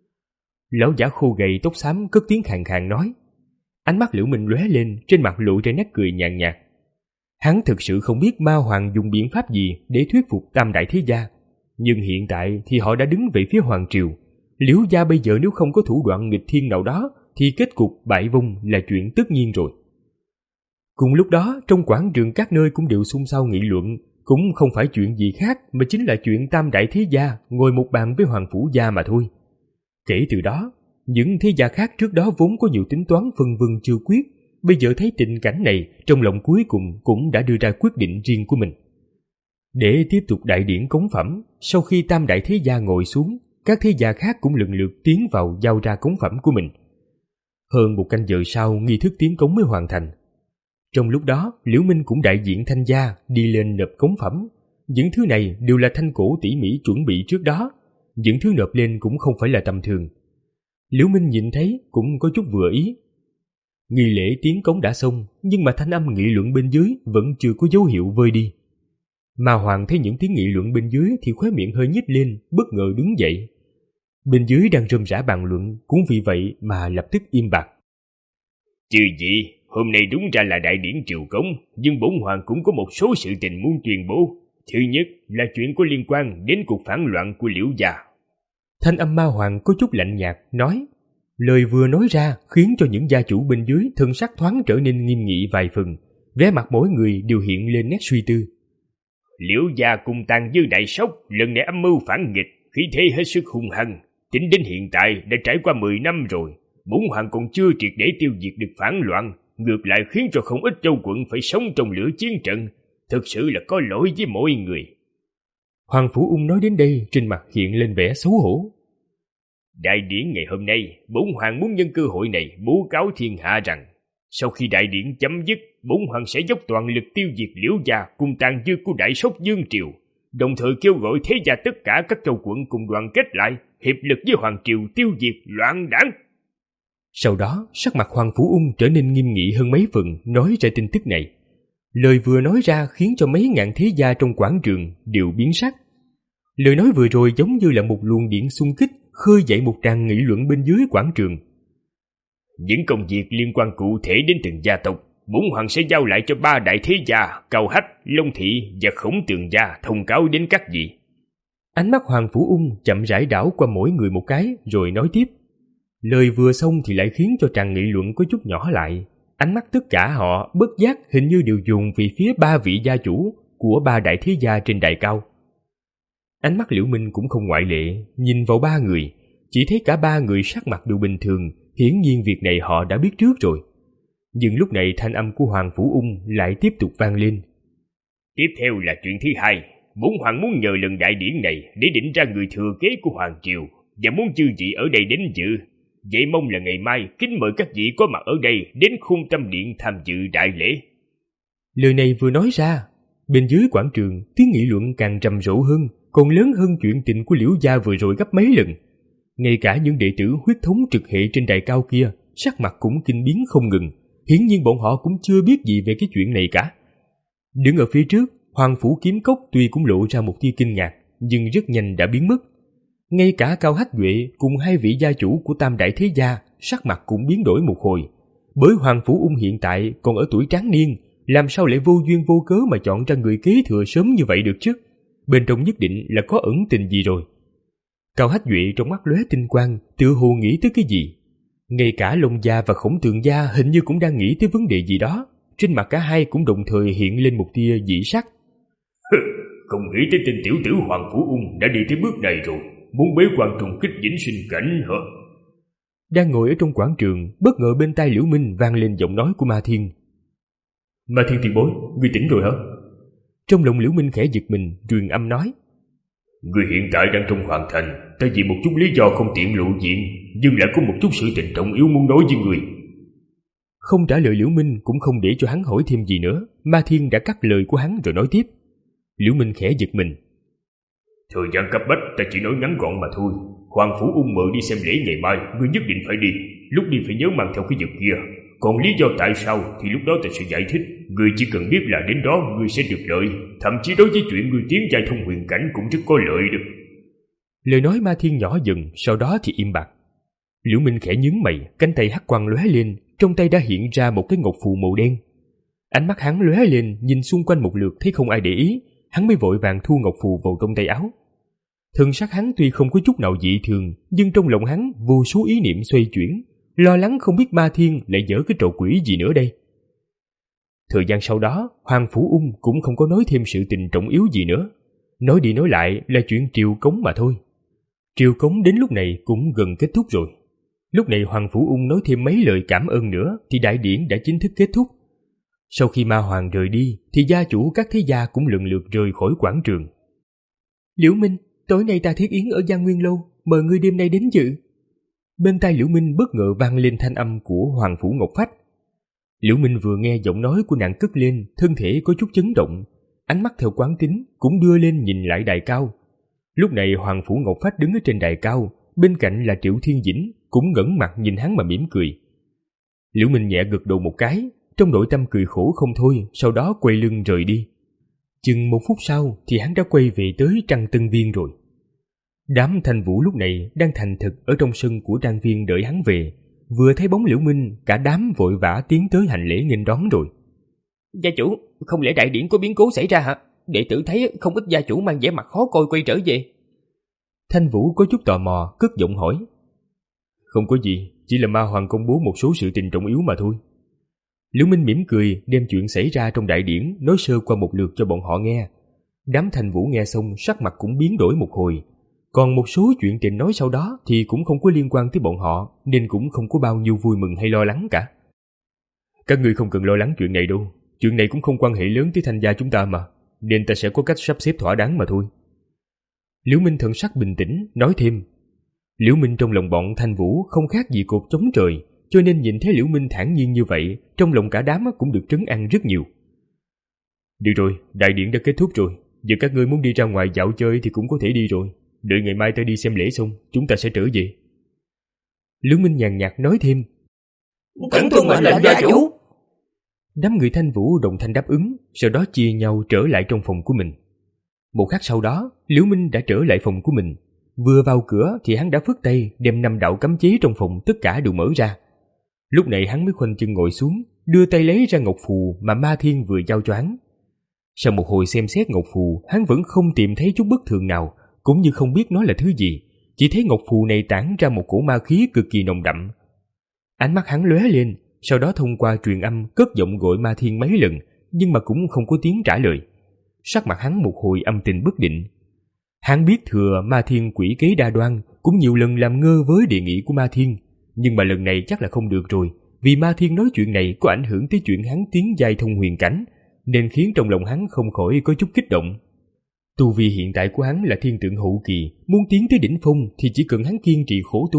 S2: Lão giả khô gầy tóc xám cất tiếng khàn khàn nói. Ánh mắt Liễu Minh lóe lên, trên mặt lộ ra nét cười nhàn nhạt. Hắn thực sự không biết Ma Hoàng dùng biện pháp gì để thuyết phục tam đại thế gia, nhưng hiện tại thì họ đã đứng về phía Hoàng Triều. Liễu gia bây giờ nếu không có thủ đoạn nghịch thiên nào đó thì kết cục bại vong là chuyện tất nhiên rồi. Cùng lúc đó, trong quảng trường các nơi cũng đều xôn xao nghị luận, cũng không phải chuyện gì khác mà chính là chuyện tam đại thế gia ngồi một bàn với Hoàng Phủ gia mà thôi. Kể từ đó, những thế gia khác trước đó vốn có nhiều tính toán phân vân chưa quyết, bây giờ thấy tình cảnh này, trong lòng cuối cùng cũng đã đưa ra quyết định riêng của mình. Để tiếp tục đại điển cống phẩm, sau khi tam đại thế gia ngồi xuống, các thế gia khác cũng lần lượt tiến vào giao ra cống phẩm của mình. Hơn một canh giờ sau, nghi thức tiến cống mới hoàn thành. Trong lúc đó, Liễu Minh cũng đại diện Thanh gia đi lên nộp cống phẩm. Những thứ này đều là Thanh cổ tỉ mỉ chuẩn bị trước đó, những thứ nộp lên cũng không phải là tầm thường. Liễu Minh nhìn thấy cũng có chút vừa ý. Nghi lễ tiến cống đã xong, nhưng mà thanh âm nghị luận bên dưới vẫn chưa có dấu hiệu vơi đi. Ma Hoàng thấy những tiếng nghị luận bên dưới thì khóe miệng hơi nhếch lên, bất ngờ đứng dậy. Bên dưới đang rôm rả bàn luận, cũng vì vậy mà lập tức im bặt.
S3: Chứ gì, hôm nay đúng ra là đại điển triều cống, nhưng bổn hoàng cũng có một số sự tình muốn tuyên bố. Thứ nhất là chuyện có liên quan đến cuộc phản loạn của Liễu gia.
S2: Thanh âm Ma Hoàng có chút lạnh nhạt, nói. Lời vừa nói ra khiến cho những gia chủ bên dưới thân sắc thoáng trở nên nghiêm nghị vài phần, vẻ mặt mỗi người đều hiện lên nét suy tư.
S3: Liễu gia cùng Tàn Dư Đại Sóc lần này âm mưu phản nghịch, khí thế hết sức hung hăng, tính đến hiện tại đã trải qua mười năm rồi, bổn hoàng còn chưa triệt để tiêu diệt được phản loạn, ngược lại khiến cho không ít châu quận phải sống trong lửa chiến trận, thực sự là có lỗi với mọi người.
S2: Hoàng Phủ Ung nói đến đây, trên mặt hiện lên vẻ xấu hổ.
S3: Đại điển ngày hôm nay, bổn hoàng muốn nhân cơ hội này bố cáo thiên hạ rằng, sau khi đại điển chấm dứt, bổn hoàng sẽ dốc toàn lực tiêu diệt Liễu gia cùng Tàn Dư của Đại Sóc Dương Triều, đồng thời kêu gọi thế gia tất cả các châu quận cùng đoàn kết lại, hiệp lực với Hoàng Triều tiêu diệt loạn đảng.
S2: Sau đó, sắc mặt Hoàng Phủ Ung trở nên nghiêm nghị hơn mấy phần, nói ra tin tức này. Lời vừa nói ra khiến cho mấy ngàn thế gia trong quảng trường đều biến sắc. Lời nói vừa rồi giống như là một luồng điện xung kích, khơi dậy một tràng nghị luận bên dưới quảng trường.
S3: Những công việc liên quan cụ thể đến từng gia tộc, bổn hoàng sẽ giao lại cho ba đại thế gia Cao Hách, Long Thị và Khổng Tường gia thông cáo đến các vị.
S2: Ánh mắt Hoàng Phủ Ung chậm rãi đảo qua mỗi người một cái rồi nói tiếp. Lời vừa xong thì lại khiến cho tràng nghị luận có chút nhỏ lại. Ánh mắt tất cả họ bất giác hình như đều dồn về phía ba vị gia chủ của ba đại thế gia trên đài cao. Ánh mắt Liễu Minh cũng không ngoại lệ, nhìn vào ba người, chỉ thấy cả ba người sắc mặt đều bình thường, hiển nhiên việc này họ đã biết trước rồi. Nhưng lúc này thanh âm của Hoàng Phủ Ung lại tiếp tục vang lên.
S3: Tiếp theo là chuyện thứ hai, bổn hoàng muốn nhờ lần đại điển này để định ra người thừa kế của Hoàng Triều và muốn chư vị ở đây đến dự. Vậy mong là ngày mai kính mời các vị có mặt ở đây đến Khôn Tâm Điện tham dự đại lễ.
S2: Lời này vừa nói ra, bên dưới quảng trường tiếng nghị luận càng rầm rộ hơn, còn lớn hơn chuyện tình của Liễu gia vừa rồi gấp mấy lần. Ngay cả những đệ tử huyết thống trực hệ trên đài cao kia, sắc mặt cũng kinh biến không ngừng. Hiển nhiên bọn họ cũng chưa biết gì về cái chuyện này cả. Đứng ở phía trước, Hoàng Phủ Kiếm Cốc tuy cũng lộ ra một tia kinh ngạc, nhưng rất nhanh đã biến mất. Ngay cả Cao Hách Duệ cùng hai vị gia chủ của Tam Đại Thế Gia sắc mặt cũng biến đổi một hồi. Bởi Hoàng Phủ Ung hiện tại còn ở tuổi tráng niên, làm sao lại vô duyên vô cớ mà chọn ra người kế thừa sớm như vậy được chứ? Bên trong nhất định là có ẩn tình gì rồi. Cao Hách Duệ trong mắt lóe tinh quang, tự hồ nghĩ tới cái gì. Ngay cả Long Gia và Khổng Tường Gia hình như cũng đang nghĩ tới vấn đề gì đó. Trên mặt cả hai cũng đồng thời hiện lên một tia dị sắc.
S3: Không nghĩ tới tên tiểu tử Hoàng Phủ Ung đã đi tới bước này rồi, muốn bế quan trùng kích vĩnh sinh cảnh hả?
S2: Đang ngồi ở trong quảng trường, bất ngờ bên tai Liễu Minh vang lên giọng nói của Ma Thiên. Ma Thiên tiền bối, ngươi tỉnh rồi hả? Trong lòng Liễu Minh khẽ giật mình, truyền âm nói.
S3: Ngươi hiện tại đang trong hoàng thành, ta vì một chút lý do không tiện lộ diện, nhưng lại có một chút sự tình trọng yếu muốn nói với ngươi.
S2: Không trả lời Liễu Minh cũng không để cho hắn hỏi thêm gì nữa, Ma Thiên đã cắt lời của hắn rồi nói tiếp. Liễu Minh khẽ giật mình.
S3: Thời gian cấp bách, ta chỉ nói ngắn gọn mà thôi. Hoàng Phủ Ung mời đi xem lễ ngày mai, ngươi nhất định phải đi. Lúc đi phải nhớ mang theo cái vật kia. Còn lý do tại sao thì lúc đó ta sẽ giải thích. Ngươi chỉ cần biết là đến đó ngươi sẽ được lợi. Thậm chí đối với chuyện ngươi tiến giai thông huyền cảnh cũng rất có lợi được.
S2: Lời nói Ma Thiên nhỏ dần, sau đó thì im bặt. Liễu Minh khẽ nhướng mày, cánh tay hắc quang lóe lên, trong tay đã hiện ra một cái ngọc phù màu đen. Ánh mắt hắn lóe lên, nhìn xung quanh một lượt thấy không ai để ý, hắn mới vội vàng thu ngọc phù vào trong tay áo. Thân sắc hắn tuy không có chút nào dị thường, nhưng trong lòng hắn vô số ý niệm xoay chuyển, lo lắng không biết Ma Thiên lại dở cái trò quỷ gì nữa đây. Thời gian sau đó, Hoàng Phủ Ung cũng không có nói thêm sự tình trọng yếu gì nữa. Nói đi nói lại là chuyện triều cống mà thôi. Triều cống đến lúc này cũng gần kết thúc rồi. Lúc này Hoàng Phủ Ung nói thêm mấy lời cảm ơn nữa thì đại điển đã chính thức kết thúc. Sau khi Ma Hoàng rời đi thì gia chủ các thế gia cũng lần lượt rời khỏi quảng trường. Liễu Minh, tối nay ta thiết yến ở Giang Nguyên Lâu, mời ngươi đêm nay đến dự. Bên tai Liễu Minh bất ngờ vang lên thanh âm của Hoàng Phủ Ngọc Phách. Liễu Minh vừa nghe giọng nói của nàng cất lên, thân thể có chút chấn động, ánh mắt theo quán tính cũng đưa lên nhìn lại đài cao. Lúc này Hoàng Phủ Ngọc Phách đứng ở trên đài cao, bên cạnh là Triệu Thiên Dĩnh cũng ngẩng mặt nhìn hắn mà mỉm cười. Liễu Minh nhẹ gật đầu một cái, trong nội tâm cười khổ không thôi, sau đó quay lưng rời đi. Chừng một phút sau thì hắn đã quay về tới Trăng Tân Viên rồi. Đám Thanh Vũ lúc này đang thành thực ở trong sân của trang viên đợi hắn về. Vừa thấy bóng Liễu Minh, cả đám vội vã tiến tới hành lễ nghênh đón rồi.
S1: Gia chủ, không lẽ đại điển có biến cố xảy ra hả? Đệ tử thấy không ít gia chủ mang vẻ mặt khó coi quay trở về.
S2: Thanh Vũ có chút tò mò, cất giọng hỏi. Không có gì, chỉ là Ma Hoàng công bố một số sự tình trọng yếu mà thôi. Liễu Minh mỉm cười, đem chuyện xảy ra trong đại điển nói sơ qua một lượt cho bọn họ nghe. Đám Thanh Vũ nghe xong sắc mặt cũng biến đổi một hồi. Còn một số chuyện tình nói sau đó thì cũng không có liên quan tới bọn họ, nên cũng không có bao nhiêu vui mừng hay lo lắng cả. Các ngươi không cần lo lắng chuyện này đâu, chuyện này cũng không quan hệ lớn tới Thanh gia chúng ta mà, nên ta sẽ có cách sắp xếp thỏa đáng mà thôi. Liễu Minh thần sắc bình tĩnh, nói thêm. Liễu Minh trong lòng bọn Thanh Vũ không khác gì cột chống trời, cho nên nhìn thấy Liễu Minh thản nhiên như vậy, trong lòng cả đám cũng được trấn an rất nhiều. Được rồi, đại điển đã kết thúc rồi, giờ các ngươi muốn đi ra ngoài dạo chơi thì cũng có thể đi rồi. Đợi ngày mai ta đi xem lễ xong, chúng ta sẽ trở về. Liễu Minh nhàn nhạt nói thêm.
S1: Thỉnh tuân mệnh lệnh gia chủ.
S2: Đám người Thanh Vũ đồng thanh đáp ứng, sau đó chia nhau trở lại trong phòng của mình. Một khắc sau đó, Liễu Minh đã trở lại phòng của mình. Vừa vào cửa thì hắn đã phất tay đem năm đạo cấm chế trong phòng tất cả đều mở ra. Lúc này hắn mới khoanh chân ngồi xuống, đưa tay lấy ra ngọc phù mà Ma Thiên vừa giao cho hắn. Sau một hồi xem xét ngọc phù, hắn vẫn không tìm thấy chút bất thường nào, cũng như không biết nó là thứ gì, chỉ thấy ngọc phù này tản ra một cổ ma khí cực kỳ nồng đậm. Ánh mắt hắn lóe lên, sau đó thông qua truyền âm cất giọng gọi Ma Thiên mấy lần, nhưng mà cũng không có tiếng trả lời. Sắc mặt hắn một hồi âm tình bất định. Hắn biết thừa Ma Thiên quỷ kế đa đoan, cũng nhiều lần làm ngơ với đề nghị của Ma Thiên, nhưng mà lần này chắc là không được rồi, vì Ma Thiên nói chuyện này có ảnh hưởng tới chuyện hắn tiến giai thông huyền cảnh, nên khiến trong lòng hắn không khỏi có chút kích động. Tu vi hiện tại của hắn là thiên tượng hậu kỳ, muốn tiến tới đỉnh phong thì chỉ cần hắn kiên trì khổ tu,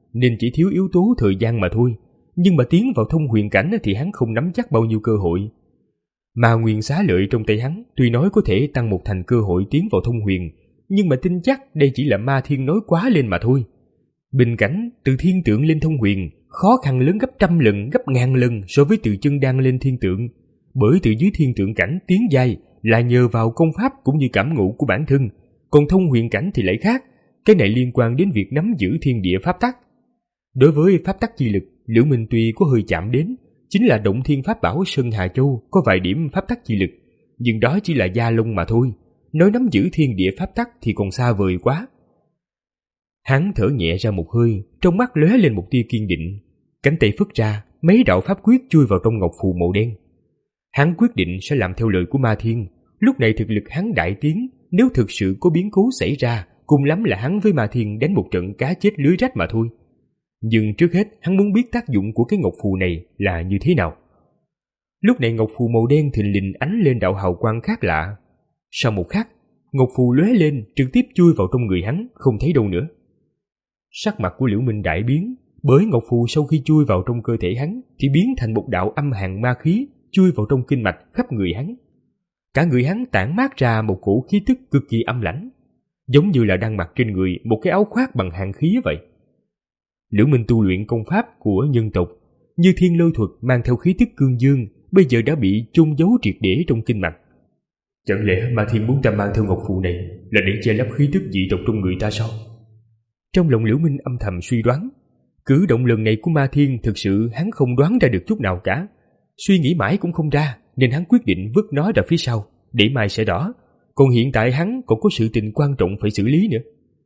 S2: nên chỉ thiếu yếu tố thời gian mà thôi. Nhưng mà tiến vào thông huyền cảnh thì hắn không nắm chắc bao nhiêu cơ hội. Mà nguyên xá lợi trong tay hắn tuy nói có thể tăng một thành cơ hội tiến vào thông huyền, nhưng mà tin chắc đây chỉ là ma thiên nói quá lên mà thôi. Bình cảnh từ thiên tượng lên thông huyền khó khăn lớn gấp trăm lần, gấp ngàn lần so với từ chân đan lên thiên tượng. Bởi từ dưới thiên tượng cảnh tiến giai là nhờ vào công pháp cũng như cảm ngộ của bản thân, còn thông huyền cảnh thì lại khác. Cái này liên quan đến việc nắm giữ thiên địa pháp tắc. Đối với pháp tắc chi lực, Liễu Minh tuy có hơi chạm đến, chính là động thiên pháp bảo Sơn Hà Châu có vài điểm pháp tắc chi lực, nhưng đó chỉ là da lông mà thôi. Nói nắm giữ thiên địa pháp tắc thì còn xa vời quá. Hắn thở nhẹ ra một hơi, trong mắt lóe lên một tia kiên định. Cánh tay phất ra, mấy đạo pháp quyết chui vào trong ngọc phù màu đen. Hắn quyết định sẽ làm theo lời của Ma Thiên. Lúc này thực lực hắn đại tiến, nếu thực sự có biến cố xảy ra, cùng lắm là hắn với Ma Thiên đánh một trận cá chết lưới rách mà thôi. Nhưng trước hết hắn muốn biết tác dụng của cái ngọc phù này là như thế nào. Lúc này ngọc phù màu đen thình lình ánh lên đạo hào quang khác lạ. Sau một khắc, ngọc phù lóe lên trực tiếp chui vào trong người hắn, không thấy đâu nữa. Sắc mặt của Liễu Minh đại biến, bởi ngọc phù sau khi chui vào trong cơ thể hắn thì biến thành một đạo âm hàn ma khí chui vào trong kinh mạch khắp người hắn. Cả người hắn tản mát ra một cổ khí tức cực kỳ âm lãnh, giống như là đang mặc trên người một cái áo khoác bằng hàn khí vậy. Liễu Minh tu luyện công pháp của nhân tộc, như thiên lôi thuật mang theo khí tức cương dương, bây giờ đã bị chôn giấu triệt để trong kinh mạch. Chẳng lẽ Ma Thiên muốn ta mang theo ngọc phù này là để che lấp khí tức dị tộc trong người ta sao? Trong lòng Liễu Minh âm thầm suy đoán. Cử động lần này của Ma Thiên thực sự hắn không đoán ra được chút nào cả. Suy nghĩ mãi cũng không ra, nên hắn quyết định vứt nó ra phía sau, để mai sẽ rõ. Còn hiện tại hắn còn có sự tình quan trọng phải xử lý nữa.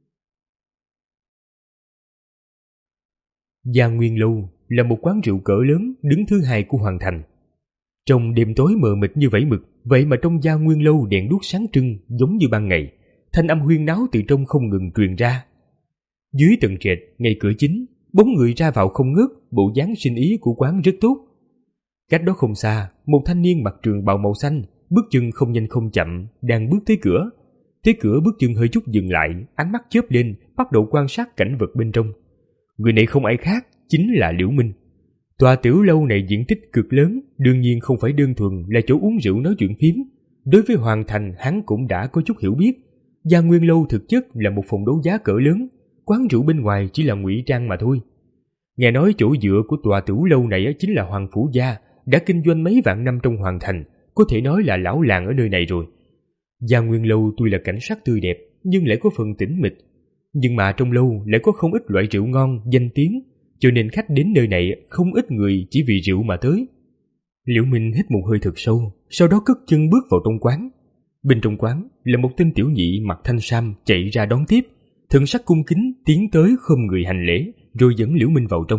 S2: Giang Nguyên Lâu là một quán rượu cỡ lớn đứng thứ hai của Hoàng Thành. Trong đêm tối mờ mịt như vẫy mực, vậy mà trong Giang Nguyên Lâu đèn đuốc sáng trưng giống như ban ngày, thanh âm huyên náo từ trong không ngừng truyền ra. Dưới tầng trệt, ngay cửa chính, bóng người ra vào không ngớt, bộ dáng sinh ý của quán rất tốt. Cách đó không xa, một thanh niên mặc trường bào màu xanh, bước chân không nhanh không chậm, đang bước tới cửa. Tới cửa bước chân hơi chút dừng lại, ánh mắt chớp lên, bắt đầu quan sát cảnh vật bên trong. Người này không ai khác, chính là Liễu Minh. Tòa tiểu lâu này diện tích cực lớn, đương nhiên không phải đơn thuần là chỗ uống rượu nói chuyện phím. Đối với Hoàng Thành, hắn cũng đã có chút hiểu biết. Giang Nguyên Lâu thực chất là một phòng đấu giá cỡ lớn, quán rượu bên ngoài chỉ là ngụy trang mà thôi. Nghe nói chỗ dựa của tòa tiểu lâu này chính là Hoàng Phủ Gia, đã kinh doanh mấy vạn năm trong Hoàng Thành, có thể nói là lão làng ở nơi này rồi. Giang Nguyên Lâu tuy là cảnh sắc tươi đẹp, nhưng lại có phần tĩnh mịch. Nhưng mà trong lâu lại có không ít loại rượu ngon, danh tiếng, cho nên khách đến nơi này không ít người chỉ vì rượu mà tới. Liễu Minh hít một hơi thật sâu, sau đó cất chân bước vào trong quán. Bên trong quán là một tên tiểu nhị mặc thanh sam chạy ra đón tiếp, thần sắc cung kính tiến tới khom người hành lễ, rồi dẫn Liễu Minh vào trong.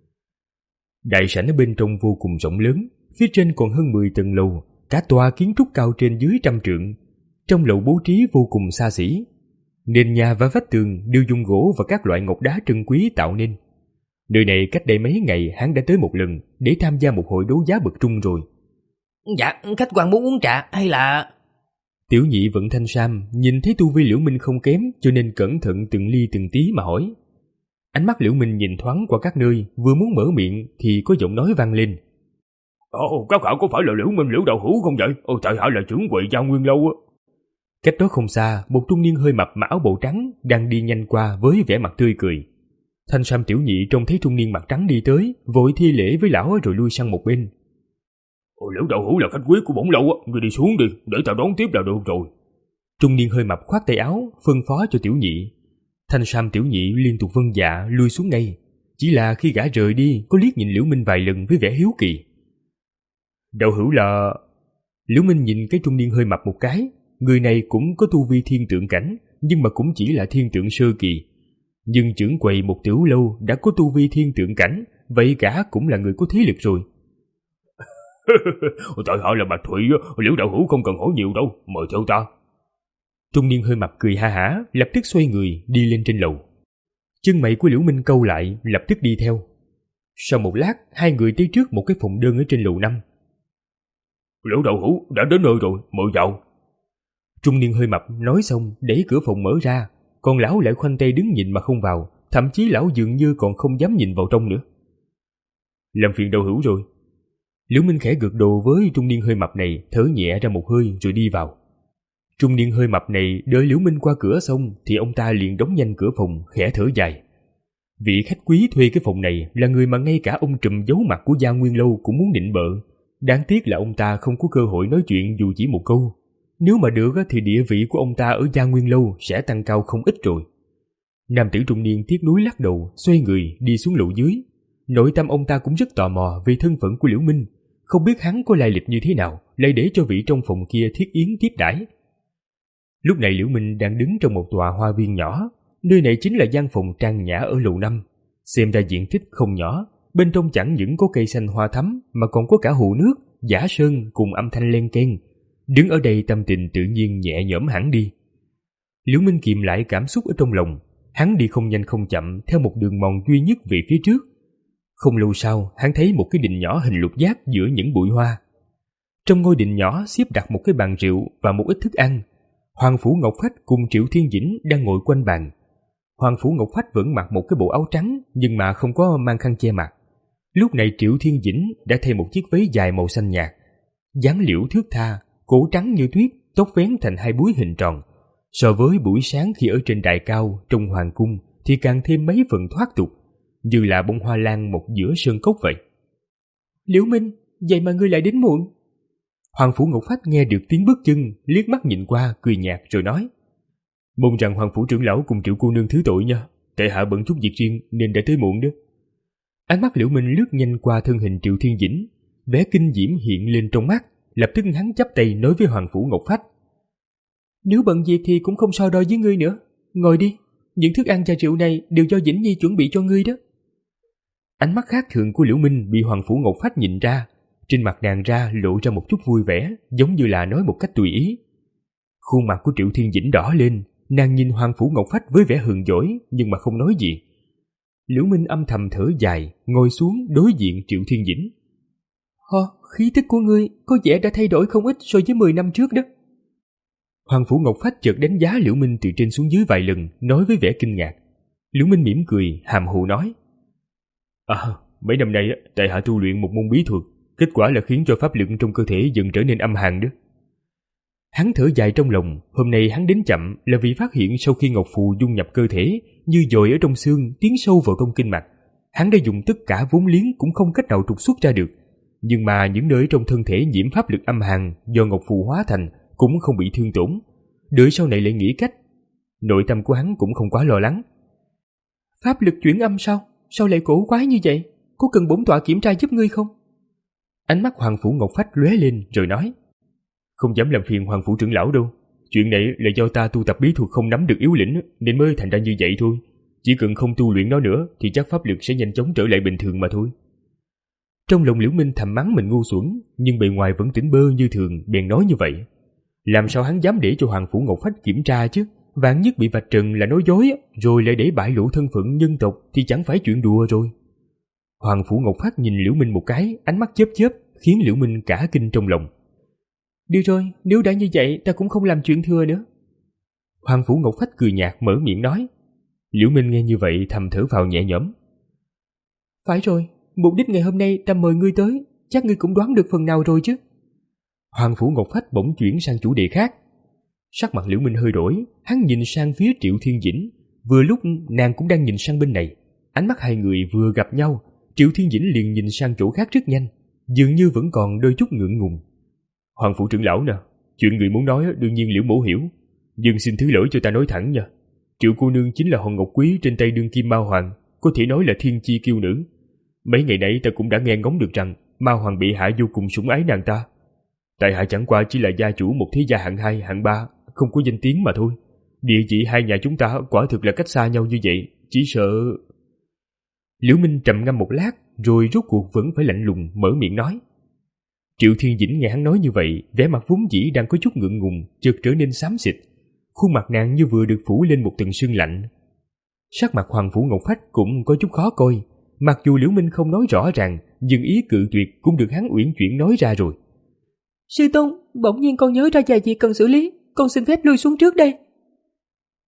S2: Đại sảnh ở bên trong vô cùng rộng lớn, phía trên còn hơn mười tầng lầu, cả tòa kiến trúc cao trên dưới trăm trượng. Trong lầu bố trí vô cùng xa xỉ, nền nhà và vách tường đều dùng gỗ và các loại ngọc đá trân quý tạo nên. Nơi này cách đây mấy ngày hắn đã tới một lần để tham gia một hội đấu giá bậc trung rồi.
S1: Dạ, khách quan muốn uống trà hay là...
S2: Tiểu nhị vận thanh sam nhìn thấy tu vi Liễu Minh không kém, cho nên cẩn thận từng ly từng tí mà hỏi. Ánh mắt Liễu Minh nhìn thoáng qua các nơi, vừa muốn mở miệng thì có giọng nói vang lên.
S3: Ồ, các hạ có phải là Liễu Minh Liễu đạo hữu không vậy? Ồ, tại hạ là trưởng quầy Giang Nguyên Lâu á.
S2: Cách đó không xa, một trung niên hơi mập mà áo bào trắng đang đi nhanh qua với vẻ mặt tươi cười. Thanh sam tiểu nhị trông thấy trung niên mặt trắng đi tới, vội thi lễ với lão rồi lui sang một bên.
S3: Ồ, Liễu đạo hữu là khách quý của bổn lâu á, người đi xuống đi, để ta đón tiếp là được rồi.
S2: Trung niên hơi mập khoát tay áo, phân phó cho tiểu nhị. Thanh sam tiểu nhị liên tục vâng dạ lui xuống ngay. Chỉ là khi gã rời đi, có liếc nhìn Liễu Minh vài lần với vẻ hiếu kỳ. Đạo hữu là... Liễu Minh nhìn cái trung niên hơi mập một cái. Người này cũng có tu vi thiên tượng cảnh, nhưng mà cũng chỉ là thiên tượng sơ kỳ. Nhưng trưởng quầy một tiểu lâu đã có tu vi thiên tượng cảnh, vậy cả cũng là người có thế lực rồi.
S3: Tại họ là Bạch Thụy, Liễu đạo hữu không cần hỏi nhiều đâu, mời theo ta.
S2: Trung niên hơi mập cười ha hả, lập tức xoay người đi lên trên lầu. Chân mày của Liễu Minh cau lại, lập tức đi theo. Sau một lát, hai người tới trước một cái phòng đơn ở trên lầu năm.
S3: Liễu đạo hữu đã đến nơi rồi, mời vào.
S2: Trung niên hơi mập nói xong đẩy cửa phòng mở ra, còn lão lại khoanh tay đứng nhìn mà không vào, thậm chí lão dường như còn không dám nhìn vào trong nữa. Làm phiền Đạo hữu rồi. Liễu Minh khẽ gật đầu với trung niên hơi mập này, thở nhẹ ra một hơi rồi đi vào. Trung niên hơi mập này đợi Liễu Minh qua cửa xong thì ông ta liền đóng nhanh cửa phòng, khẽ thở dài. Vị khách quý thuê cái phòng này là người mà ngay cả ông trùm giấu mặt của Gia Nguyên Lâu cũng muốn nịnh bợ. Đáng tiếc là ông ta không có cơ hội nói chuyện dù chỉ một câu. Nếu mà được thì địa vị của ông ta ở Gia Nguyên Lâu sẽ tăng cao không ít rồi. Nam tử trung niên tiếc nuối lắc đầu, xoay người đi xuống lầu dưới. Nội tâm ông ta cũng rất tò mò về thân phận của Liễu Minh, không biết hắn có lai lịch như thế nào, lại để cho vị trong phòng kia thiết yến tiếp đãi. Lúc này Liễu Minh đang đứng trong một tòa hoa viên nhỏ, nơi này chính là gian phòng trang nhã ở lầu năm. Xem ra diện tích không nhỏ, bên trong chẳng những có cây xanh hoa thắm mà còn có cả hồ nước, giả sơn cùng âm thanh len keng. Đứng ở đây tâm tình tự nhiên nhẹ nhõm hẳn đi. Liễu Minh kìm lại cảm xúc ở trong lòng, hắn đi không nhanh không chậm theo một đường mòn duy nhất về phía trước. Không lâu sau, hắn thấy một cái đình nhỏ hình lục giác giữa những bụi hoa. Trong ngôi đình nhỏ xếp đặt một cái bàn rượu và một ít thức ăn. Hoàng Phủ Ngọc Phách cùng Triệu Thiên Dĩnh đang ngồi quanh bàn. Hoàng Phủ Ngọc Phách vẫn mặc một cái bộ áo trắng nhưng mà không có mang khăn che mặt. Lúc này Triệu Thiên Dĩnh đã thay một chiếc váy dài màu xanh nhạt, dáng liễu thướt tha, cổ trắng như tuyết, tóc vén thành hai búi hình tròn. So với buổi sáng khi ở trên đài cao trong hoàng cung thì càng thêm mấy phần thoát tục, như là bông hoa lan một giữa sơn cốc vậy. Liễu Minh, vậy mà ngươi lại đến muộn. Hoàng Phủ Ngọc Phách nghe được tiếng bước chân, liếc mắt nhìn qua, cười nhạt rồi nói: Mong rằng Hoàng Phủ trưởng lão cùng Triệu cô nương thứ tội nha, tại hạ bận chút việc riêng nên đã tới muộn đó. Ánh mắt Liễu Minh lướt nhanh qua thân hình Triệu Thiên Dĩnh, vẻ kinh diễm hiện lên trong mắt, lập tức hắn chắp tay nói với Hoàng Phủ Ngọc Phách: Nếu bận việc thì cũng không so đo với ngươi nữa, ngồi đi, những thức ăn và rượu này đều do Dĩnh Nhi chuẩn bị cho ngươi đó. Ánh mắt khác thường của Liễu Minh bị Hoàng Phủ Ngọc Phách nhìn ra, trên mặt nàng ra lộ ra một chút vui vẻ, giống như là nói một cách tùy ý. Khuôn mặt của Triệu Thiên Dĩnh đỏ lên, nàng nhìn Hoàng Phủ Ngọc Phách với vẻ hờn dỗi nhưng mà không nói gì. Liễu Minh âm thầm thở dài, ngồi xuống đối diện Triệu Thiên Dĩnh. Ho, khí tức của ngươi có vẻ đã thay đổi không ít so với mười năm trước đó. Hoàng Phủ Ngọc Phách chợt đánh giá Liễu Minh từ trên xuống dưới vài lần, nói với vẻ kinh ngạc. Liễu Minh mỉm cười, hàm hồ nói: À, mấy năm nay tại hạ tu luyện một môn bí thuật, kết quả là khiến cho pháp lực trong cơ thể dần trở nên âm hàn đó. Hắn thở dài trong lòng, hôm nay hắn đến chậm là vì phát hiện sau khi ngọc phù dung nhập cơ thể, như dồi ở trong xương tiến sâu vào trong kinh mạch, hắn đã dùng tất cả vốn liếng cũng không cách nào trục xuất ra được. Nhưng mà những nơi trong thân thể nhiễm pháp lực âm hàn do ngọc phù hóa thành cũng không bị thương tổn. Đợi sau này lại nghĩ cách. Nội tâm của hắn cũng không quá lo lắng. Pháp lực chuyển âm sao? Sao lại cổ quái như vậy? Có cần bổn tọa kiểm tra giúp ngươi không? Ánh mắt Hoàng Phủ Ngọc Phách lóe lên rồi nói: Không dám làm phiền Hoàng Phủ trưởng lão đâu. Chuyện này là do ta tu tập bí thuật không nắm được yếu lĩnh nên mới thành ra như vậy thôi. Chỉ cần không tu luyện nó nữa thì chắc pháp lực sẽ nhanh chóng trở lại bình thường mà thôi. Trong lòng Liễu Minh thầm mắng mình ngu xuẩn, nhưng bề ngoài vẫn tỉnh bơ như thường, bèn nói như vậy. Làm sao hắn dám để cho Hoàng Phủ Ngọc Phách kiểm tra chứ? Vạn nhất bị vạch trần là nói dối, rồi lại để bại lộ thân phận nhân tộc thì chẳng phải chuyện đùa rồi. Hoàng Phủ Ngọc Phách nhìn Liễu Minh một cái, ánh mắt chớp chớp, khiến Liễu Minh cả kinh trong lòng. Được rồi, nếu đã như vậy ta cũng không làm chuyện thừa nữa. Hoàng Phủ Ngọc Phách cười nhạt mở miệng nói. Liễu Minh nghe như vậy thầm thở phào nhẹ nhõm. Phải rồi, mục đích ngày hôm nay ta mời ngươi tới, chắc ngươi cũng đoán được phần nào rồi chứ. Hoàng Phủ Ngọc Phách bỗng chuyển sang chủ đề khác. Sắc mặt Liễu Minh hơi đổi, hắn nhìn sang phía Triệu Thiên Dĩnh, vừa lúc nàng cũng đang nhìn sang bên này. Ánh mắt hai người vừa gặp nhau, Triệu Thiên Dĩnh liền nhìn sang chỗ khác rất nhanh, dường như vẫn còn đôi chút ngượng ngùng. Hoàng Phủ trưởng lão nè, chuyện người muốn nói đương nhiên Liễu mẫu hiểu, nhưng xin thứ lỗi cho ta nói thẳng nha. Triệu cô nương chính là hòn ngọc quý trên tay đương kim Ma Hoàng, có thể nói là thiên chi kiêu nữ. Mấy ngày nãy ta cũng đã nghe ngóng được rằng Ma Hoàng bị hạ vô cùng sủng ái nàng ta. Tại hạ chẳng qua chỉ là gia chủ một thế gia hạng hai, hạng ba, không có danh tiếng mà thôi. Địa vị hai nhà chúng ta quả thực là cách xa nhau như vậy, chỉ sợ... Liễu Minh trầm ngâm một lát, rồi rốt cuộc vẫn phải lạnh lùng mở miệng nói. Triệu Thiên Dĩnh nghe hắn nói như vậy, vẻ mặt vốn dĩ đang có chút ngượng ngùng, chợt trở nên xám xịt. Khuôn mặt nàng như vừa được phủ lên một tầng sương lạnh. Sắc mặt Hoàng Phủ Ngọc Phách cũng có chút khó coi, mặc dù Liễu Minh không nói rõ ràng, nhưng ý cự tuyệt cũng được hắn uyển chuyển nói ra rồi. Sư tôn, bỗng nhiên con nhớ ra vài việc cần xử lý, con xin phép lui xuống trước đây.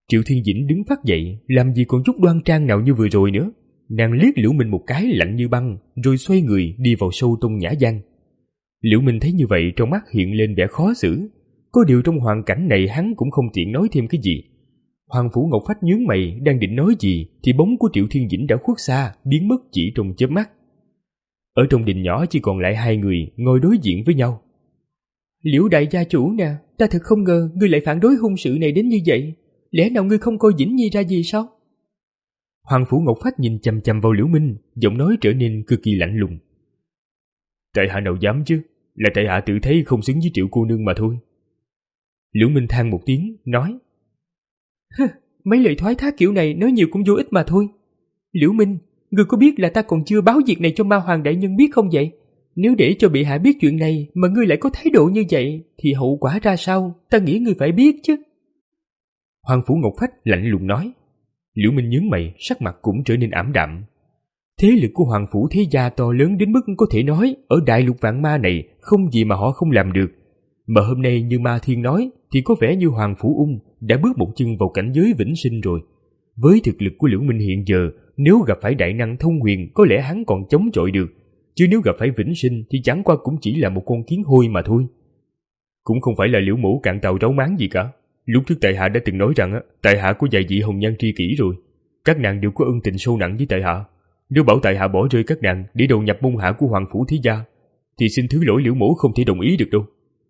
S2: Triệu Thiên Dĩnh đứng phát dậy, làm gì còn chút đoan trang nào như vừa rồi nữa. Nàng liếc Liễu Minh một cái lạnh như băng, rồi xoay người đi vào sâu trong nhã gian. Liễu Minh thấy như vậy, trong mắt hiện lên vẻ khó xử. Có điều trong hoàn cảnh này hắn cũng không tiện nói thêm cái gì. Hoàng Phủ Ngọc Phách nhướng mày, đang định nói gì thì bóng của Triệu Thiên Dĩnh đã khuất xa, biến mất chỉ trong chớp mắt. Ở trong đình nhỏ chỉ còn lại hai người ngồi đối diện với nhau. Liễu đại gia chủ nè, ta thật không ngờ ngươi lại phản đối hôn sự này đến như vậy. Lẽ nào ngươi không coi Dĩnh Nhi ra gì sao? Hoàng Phủ Ngọc Phách nhìn chằm chằm vào Liễu Minh, giọng nói trở nên cực kỳ lạnh lùng. Tại hạ nào dám chứ, là tại hạ tự thấy không xứng với Triệu cô nương mà thôi. Liễu Minh than một tiếng, nói: Hừ, mấy lời thoái thác kiểu này nói nhiều cũng vô ích mà thôi. Liễu Minh, ngươi có biết là ta còn chưa báo việc này cho Ma Hoàng đại nhân biết không vậy? Nếu để cho bị hạ biết chuyện này mà ngươi lại có thái độ như vậy thì hậu quả ra sao, ta nghĩ ngươi phải biết chứ. Hoàng Phủ Ngọc Phách lạnh lùng nói. Liễu Minh nhướng mày, sắc mặt cũng trở nên ảm đạm. Thế lực của Hoàng Phủ thế gia to lớn đến mức có thể nói ở đại lục vạn ma này không gì mà họ không làm được. Mà hôm nay như Ma Thiên nói thì có vẻ như Hoàng Phủ Ung đã bước một chân vào cảnh giới vĩnh sinh rồi. Với thực lực của Liễu Minh hiện giờ, nếu gặp phải đại năng thông huyền có lẽ hắn còn chống chọi được, chứ nếu gặp phải vĩnh sinh thì chẳng qua cũng chỉ là một con kiến hôi mà thôi. Cũng không phải là Liễu mẫu cạn tàu ráo máng gì cả. Lúc trước tại hạ đã từng nói rằng tại hạ có vài vị hồng nhan tri kỷ rồi, các nàng đều có ân tình sâu nặng với tại hạ. Nếu bảo tại hạ bỏ rơi các nàng để đầu nhập môn hạ của Hoàng Phủ thế gia thì xin thứ lỗi Liễu mẫu không thể đồng ý được đâu.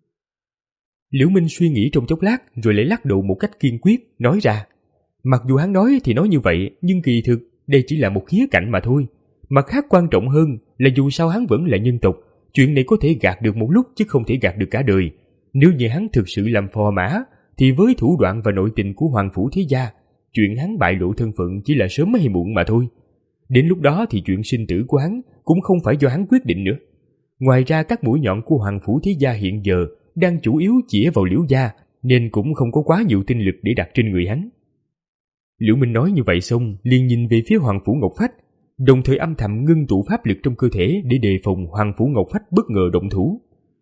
S2: Liễu Minh suy nghĩ trong chốc lát rồi lại lắc đầu một cách kiên quyết, nói ra. Mặc dù hắn nói thì nói như vậy, nhưng kỳ thực đây chỉ là một khía cạnh mà thôi. Mặt khác quan trọng hơn là dù sao hắn vẫn là nhân tộc, chuyện này có thể gạt được một lúc chứ không thể gạt được cả đời. Nếu như hắn thực sự làm phò mã thì với thủ đoạn và nội tình của Hoàng Phủ thế gia, chuyện hắn bại lộ thân phận chỉ là sớm hay muộn mà thôi. Đến lúc đó thì chuyện sinh tử của hắn cũng không phải do hắn quyết định nữa. Ngoài ra các mũi nhọn của Hoàng Phủ thế gia hiện giờ đang chủ yếu chĩa vào Liễu gia, nên cũng không có quá nhiều tinh lực để đặt trên người hắn. Liễu Minh nói như vậy xong, liền nhìn về phía Hoàng Phủ Ngọc Phách, đồng thời âm thầm ngưng tụ pháp lực trong cơ thể để đề phòng Hoàng Phủ Ngọc Phách bất ngờ động thủ.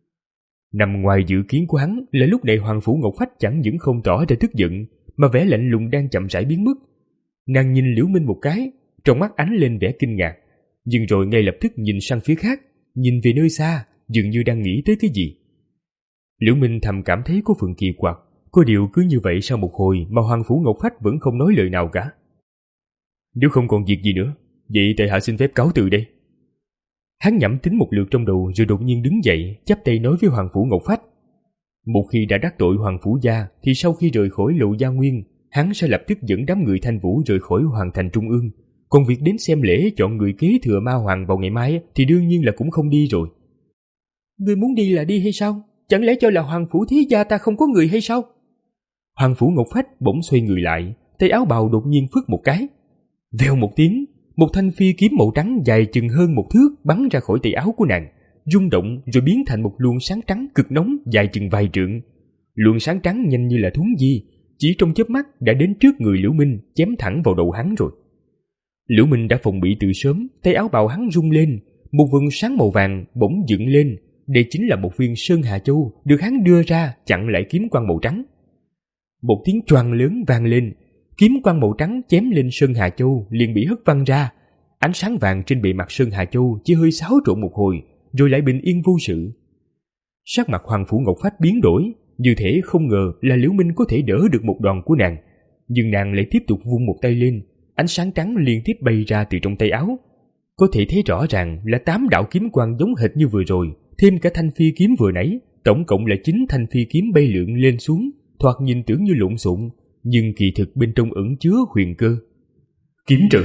S2: Nằm ngoài dự kiến của hắn là lúc này Hoàng Phủ Ngọc Phách chẳng những không tỏ ra tức giận, mà vẻ lạnh lùng đang chậm rãi biến mất. Nàng nhìn Liễu Minh một cái, trong mắt ánh lên vẻ kinh ngạc, nhưng rồi ngay lập tức nhìn sang phía khác, nhìn về nơi xa, dường như đang nghĩ tới cái gì. Liễu Minh thầm cảm thấy có phần kỳ quặc, có điều cứ như vậy sau một hồi mà Hoàng Phủ Ngọc Phách vẫn không nói lời nào cả. Nếu không còn việc gì nữa, vậy tại hạ xin phép cáo từ đây. Hắn nhẩm tính một lượt trong đầu rồi đột nhiên đứng dậy, chắp tay nói với Hoàng Phủ Ngọc Phách. Một khi đã đắc tội Hoàng Phủ gia thì sau khi rời khỏi Lộ Gia Nguyên, hắn sẽ lập tức dẫn đám người Thanh Vũ rời khỏi Hoàng thành Trung ương. Còn việc đến xem lễ chọn người kế thừa Ma Hoàng vào ngày mai thì đương nhiên là cũng không đi rồi. Ngươi muốn đi là đi hay sao? Chẳng lẽ cho là Hoàng Phủ thế gia ta không có người hay sao? Hoàng Phủ Ngọc Phách bỗng xoay người lại, tay áo bào đột nhiên phất một cái. Vèo một tiếng, một thanh phi kiếm màu trắng dài chừng hơn một thước bắn ra khỏi tay áo của nàng, rung động rồi biến thành một luồng sáng trắng cực nóng dài chừng vài trượng. Luồng sáng trắng nhanh như là thuấn di, chỉ trong chớp mắt đã đến trước người Liễu Minh, chém thẳng vào đầu hắn rồi. Liễu Minh đã phòng bị từ sớm, tay áo bào hắn rung lên, một vầng sáng màu vàng bỗng dựng lên. Đây chính là một viên Sơn Hà Châu được hắn đưa ra chặn lại kiếm quang màu trắng. Một tiếng choang lớn vang lên, kiếm quang màu trắng chém lên Sơn Hà Châu liền bị hất văng ra. Ánh sáng vàng trên bề mặt Sơn Hà Châu chỉ hơi xáo trộn một hồi, rồi lại bình yên vô sự. Sắc mặt Hoàng Phủ Ngọc Phách biến đổi, như thể không ngờ là Liễu Minh có thể đỡ được một đòn của nàng, nhưng nàng lại tiếp tục vung một tay lên, ánh sáng trắng liên tiếp bay ra từ trong tay áo. Có thể thấy rõ ràng là tám đạo kiếm quang giống hệt như vừa rồi, thêm cả thanh phi kiếm vừa nãy, tổng cộng là chín thanh phi kiếm bay lượn lên xuống, thoạt nhìn tưởng như lộn xộn, nhưng kỳ thực bên trong ẩn chứa huyền cơ. Kiếm trận.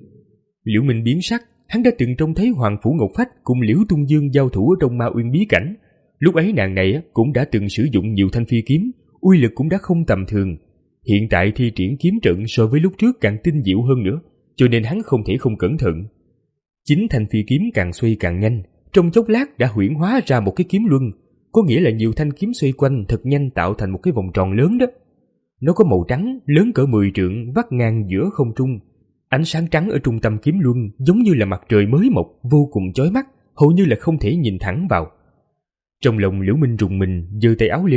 S2: Liễu Minh biến sắc, hắn đã từng trông thấy Hoàng Phủ Ngọc Phách cùng Liễu Tung Dương giao thủ ở trong Ma Uyên bí cảnh. Lúc ấy nàng này cũng đã từng sử dụng nhiều thanh phi kiếm, uy lực cũng đã không tầm thường. Hiện tại thi triển kiếm trận so với lúc trước càng tinh diệu hơn nữa, cho nên hắn không thể không cẩn thận. Chính thanh phi kiếm càng xoay càng nhanh, trong chốc lát đã huyễn hóa ra một cái kiếm luân, có nghĩa là nhiều thanh kiếm xoay quanh thật nhanh tạo thành một cái vòng tròn lớn đó. Nó có màu trắng, lớn cỡ mười trượng, vắt ngang giữa không trung. Ánh sáng trắng ở trung tâm kiếm luân giống như là mặt trời mới mọc, vô cùng chói mắt, hầu như là không thể nhìn thẳng vào. Trong lòng Liễu Minh rùng mình, giơ tay áo lên,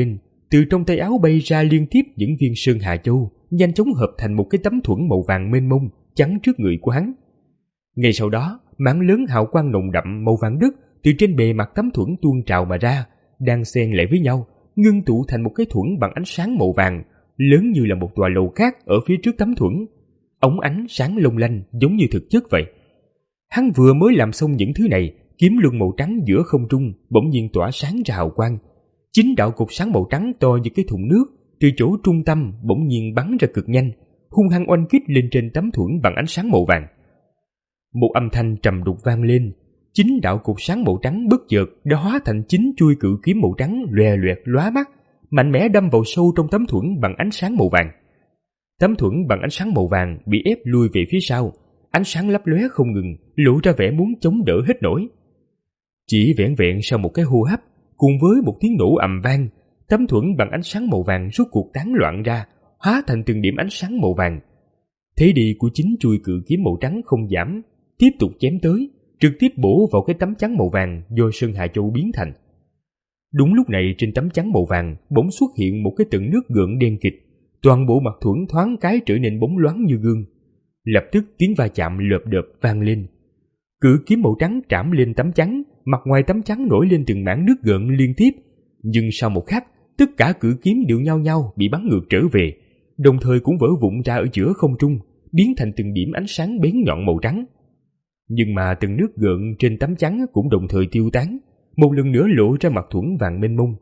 S2: từ trong tay áo bay ra liên tiếp những viên sơn hà châu, nhanh chóng hợp thành một cái tấm thuẫn màu vàng mênh mông chắn trước người của hắn. Ngay sau đó, mảng lớn hào quang nồng đậm màu vàng đất từ trên bề mặt tấm thuẫn tuôn trào mà ra, đang xen lại với nhau, ngưng tụ thành một cái thuẫn bằng ánh sáng màu vàng, lớn như là một tòa lầu cát ở phía trước tấm thuẫn, óng ánh sáng long lanh giống như thực chất vậy. Hắn vừa mới làm xong những thứ này, kiếm luân màu trắng giữa không trung bỗng nhiên tỏa sáng ra hào quang. Chính đạo cột sáng màu trắng to như cái thùng nước từ chỗ trung tâm bỗng nhiên bắn ra cực nhanh, hung hăng oanh kích lên trên tấm thuẫn bằng ánh sáng màu vàng. Một âm thanh trầm đục vang lên, chính đạo cột sáng màu trắng bất chợt đã hóa thành chính chuôi cự kiếm màu trắng lòe loẹt lóa mắt, mạnh mẽ đâm vào sâu trong tấm thuẫn bằng ánh sáng màu vàng. Tấm thuẫn bằng ánh sáng màu vàng bị ép lui về phía sau, ánh sáng lấp lóe không ngừng, lộ ra vẻ muốn chống đỡ hết nổi. Chỉ vẻn vẹn sau một cái hô hấp, cùng với một tiếng nổ ầm vang, tấm thuẫn bằng ánh sáng màu vàng rốt cuộc tán loạn ra, hóa thành từng điểm ánh sáng màu vàng. Thế đi của chính chuôi cự kiếm màu trắng không giảm, tiếp tục chém tới, trực tiếp bổ vào cái tấm chắn màu vàng do Sơn Hà Châu biến thành. Đúng lúc này trên tấm chắn màu vàng bỗng xuất hiện một cái tầng nước gợn đen kịt, toàn bộ mặt thuẫn thoáng cái trở nên bóng loáng như gương. Lập tức tiếng va chạm lợp đợp vang lên. Cự kiếm màu trắng trảm lên tấm chắn, mặt ngoài tấm chắn nổi lên từng mảng nước gợn liên tiếp, nhưng sau một khắc, tất cả cự kiếm đều nhau nhau bị bắn ngược trở về, đồng thời cũng vỡ vụn ra ở giữa không trung, biến thành từng điểm ánh sáng bén nhọn màu trắng. Nhưng mà từng nước gợn trên tấm chắn cũng đồng thời tiêu tán, một lần nữa lộ ra mặt thuẫn vàng mênh mông.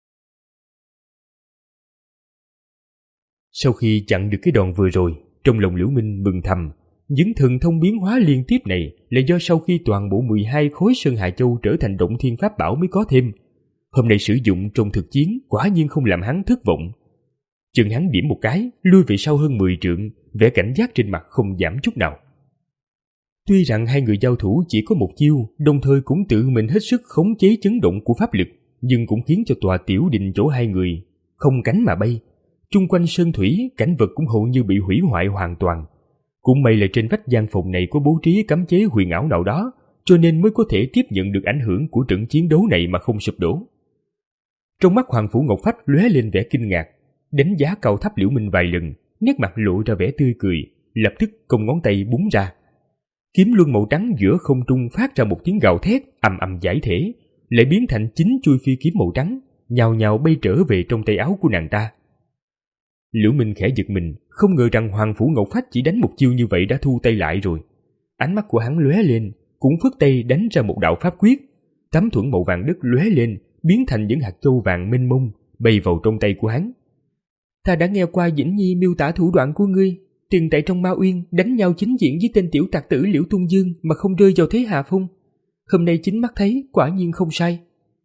S2: Sau khi chặn được cái đòn vừa rồi, trong lòng Liễu Minh mừng thầm, những thần thông biến hóa liên tiếp này là do sau khi toàn bộ mười hai khối Sơn Hà Châu trở thành động thiên pháp bảo mới có thêm. Hôm nay sử dụng trong thực chiến quả nhiên không làm hắn thất vọng. Chừng hắn điểm một cái, lui về sau hơn mười trượng, vẻ cảnh giác trên mặt không giảm chút nào. Tuy rằng hai người giao thủ chỉ có một chiêu, đồng thời cũng tự mình hết sức khống chế chấn động của pháp lực, nhưng cũng khiến cho tòa tiểu đình chỗ hai người không cánh mà bay. Chung quanh sơn thủy, cảnh vật cũng hầu như bị hủy hoại hoàn toàn. Cũng may là trên vách gian phòng này có bố trí cấm chế huyền ảo nào đó, cho nên mới có thể tiếp nhận được ảnh hưởng của trận chiến đấu này mà không sụp đổ. Trong mắt Hoàng Phủ Ngọc Phách lóe lên vẻ kinh ngạc, đánh giá cao thấp Liễu Minh vài lần, nét mặt lộ ra vẻ tươi cười, lập tức cong ngón tay búng ra. Kiếm luân màu trắng giữa không trung phát ra một tiếng gào thét ầm ầm giải thể, lại biến thành chính chuôi phi kiếm màu trắng, nhào nhào bay trở về trong tay áo của nàng ta. Liễu Minh khẽ giật mình, không ngờ rằng Hoàng Phủ Ngọc Phách chỉ đánh một chiêu như vậy đã thu tay lại rồi. Ánh mắt của hắn lóe lên, cũng phất tay đánh ra một đạo pháp quyết. Tấm thuẫn màu vàng đất lóe lên, biến thành những hạt châu vàng mênh mông, bay vào trong tay của hắn. Ta đã nghe qua Dĩnh Nhi miêu tả thủ đoạn của ngươi, từng tại trong Ma Uyên đánh nhau chính diện với tên tiểu tặc tử Liễu Tung Dương mà không rơi vào thế hạ phong. Hôm nay chính mắt thấy, quả nhiên không sai.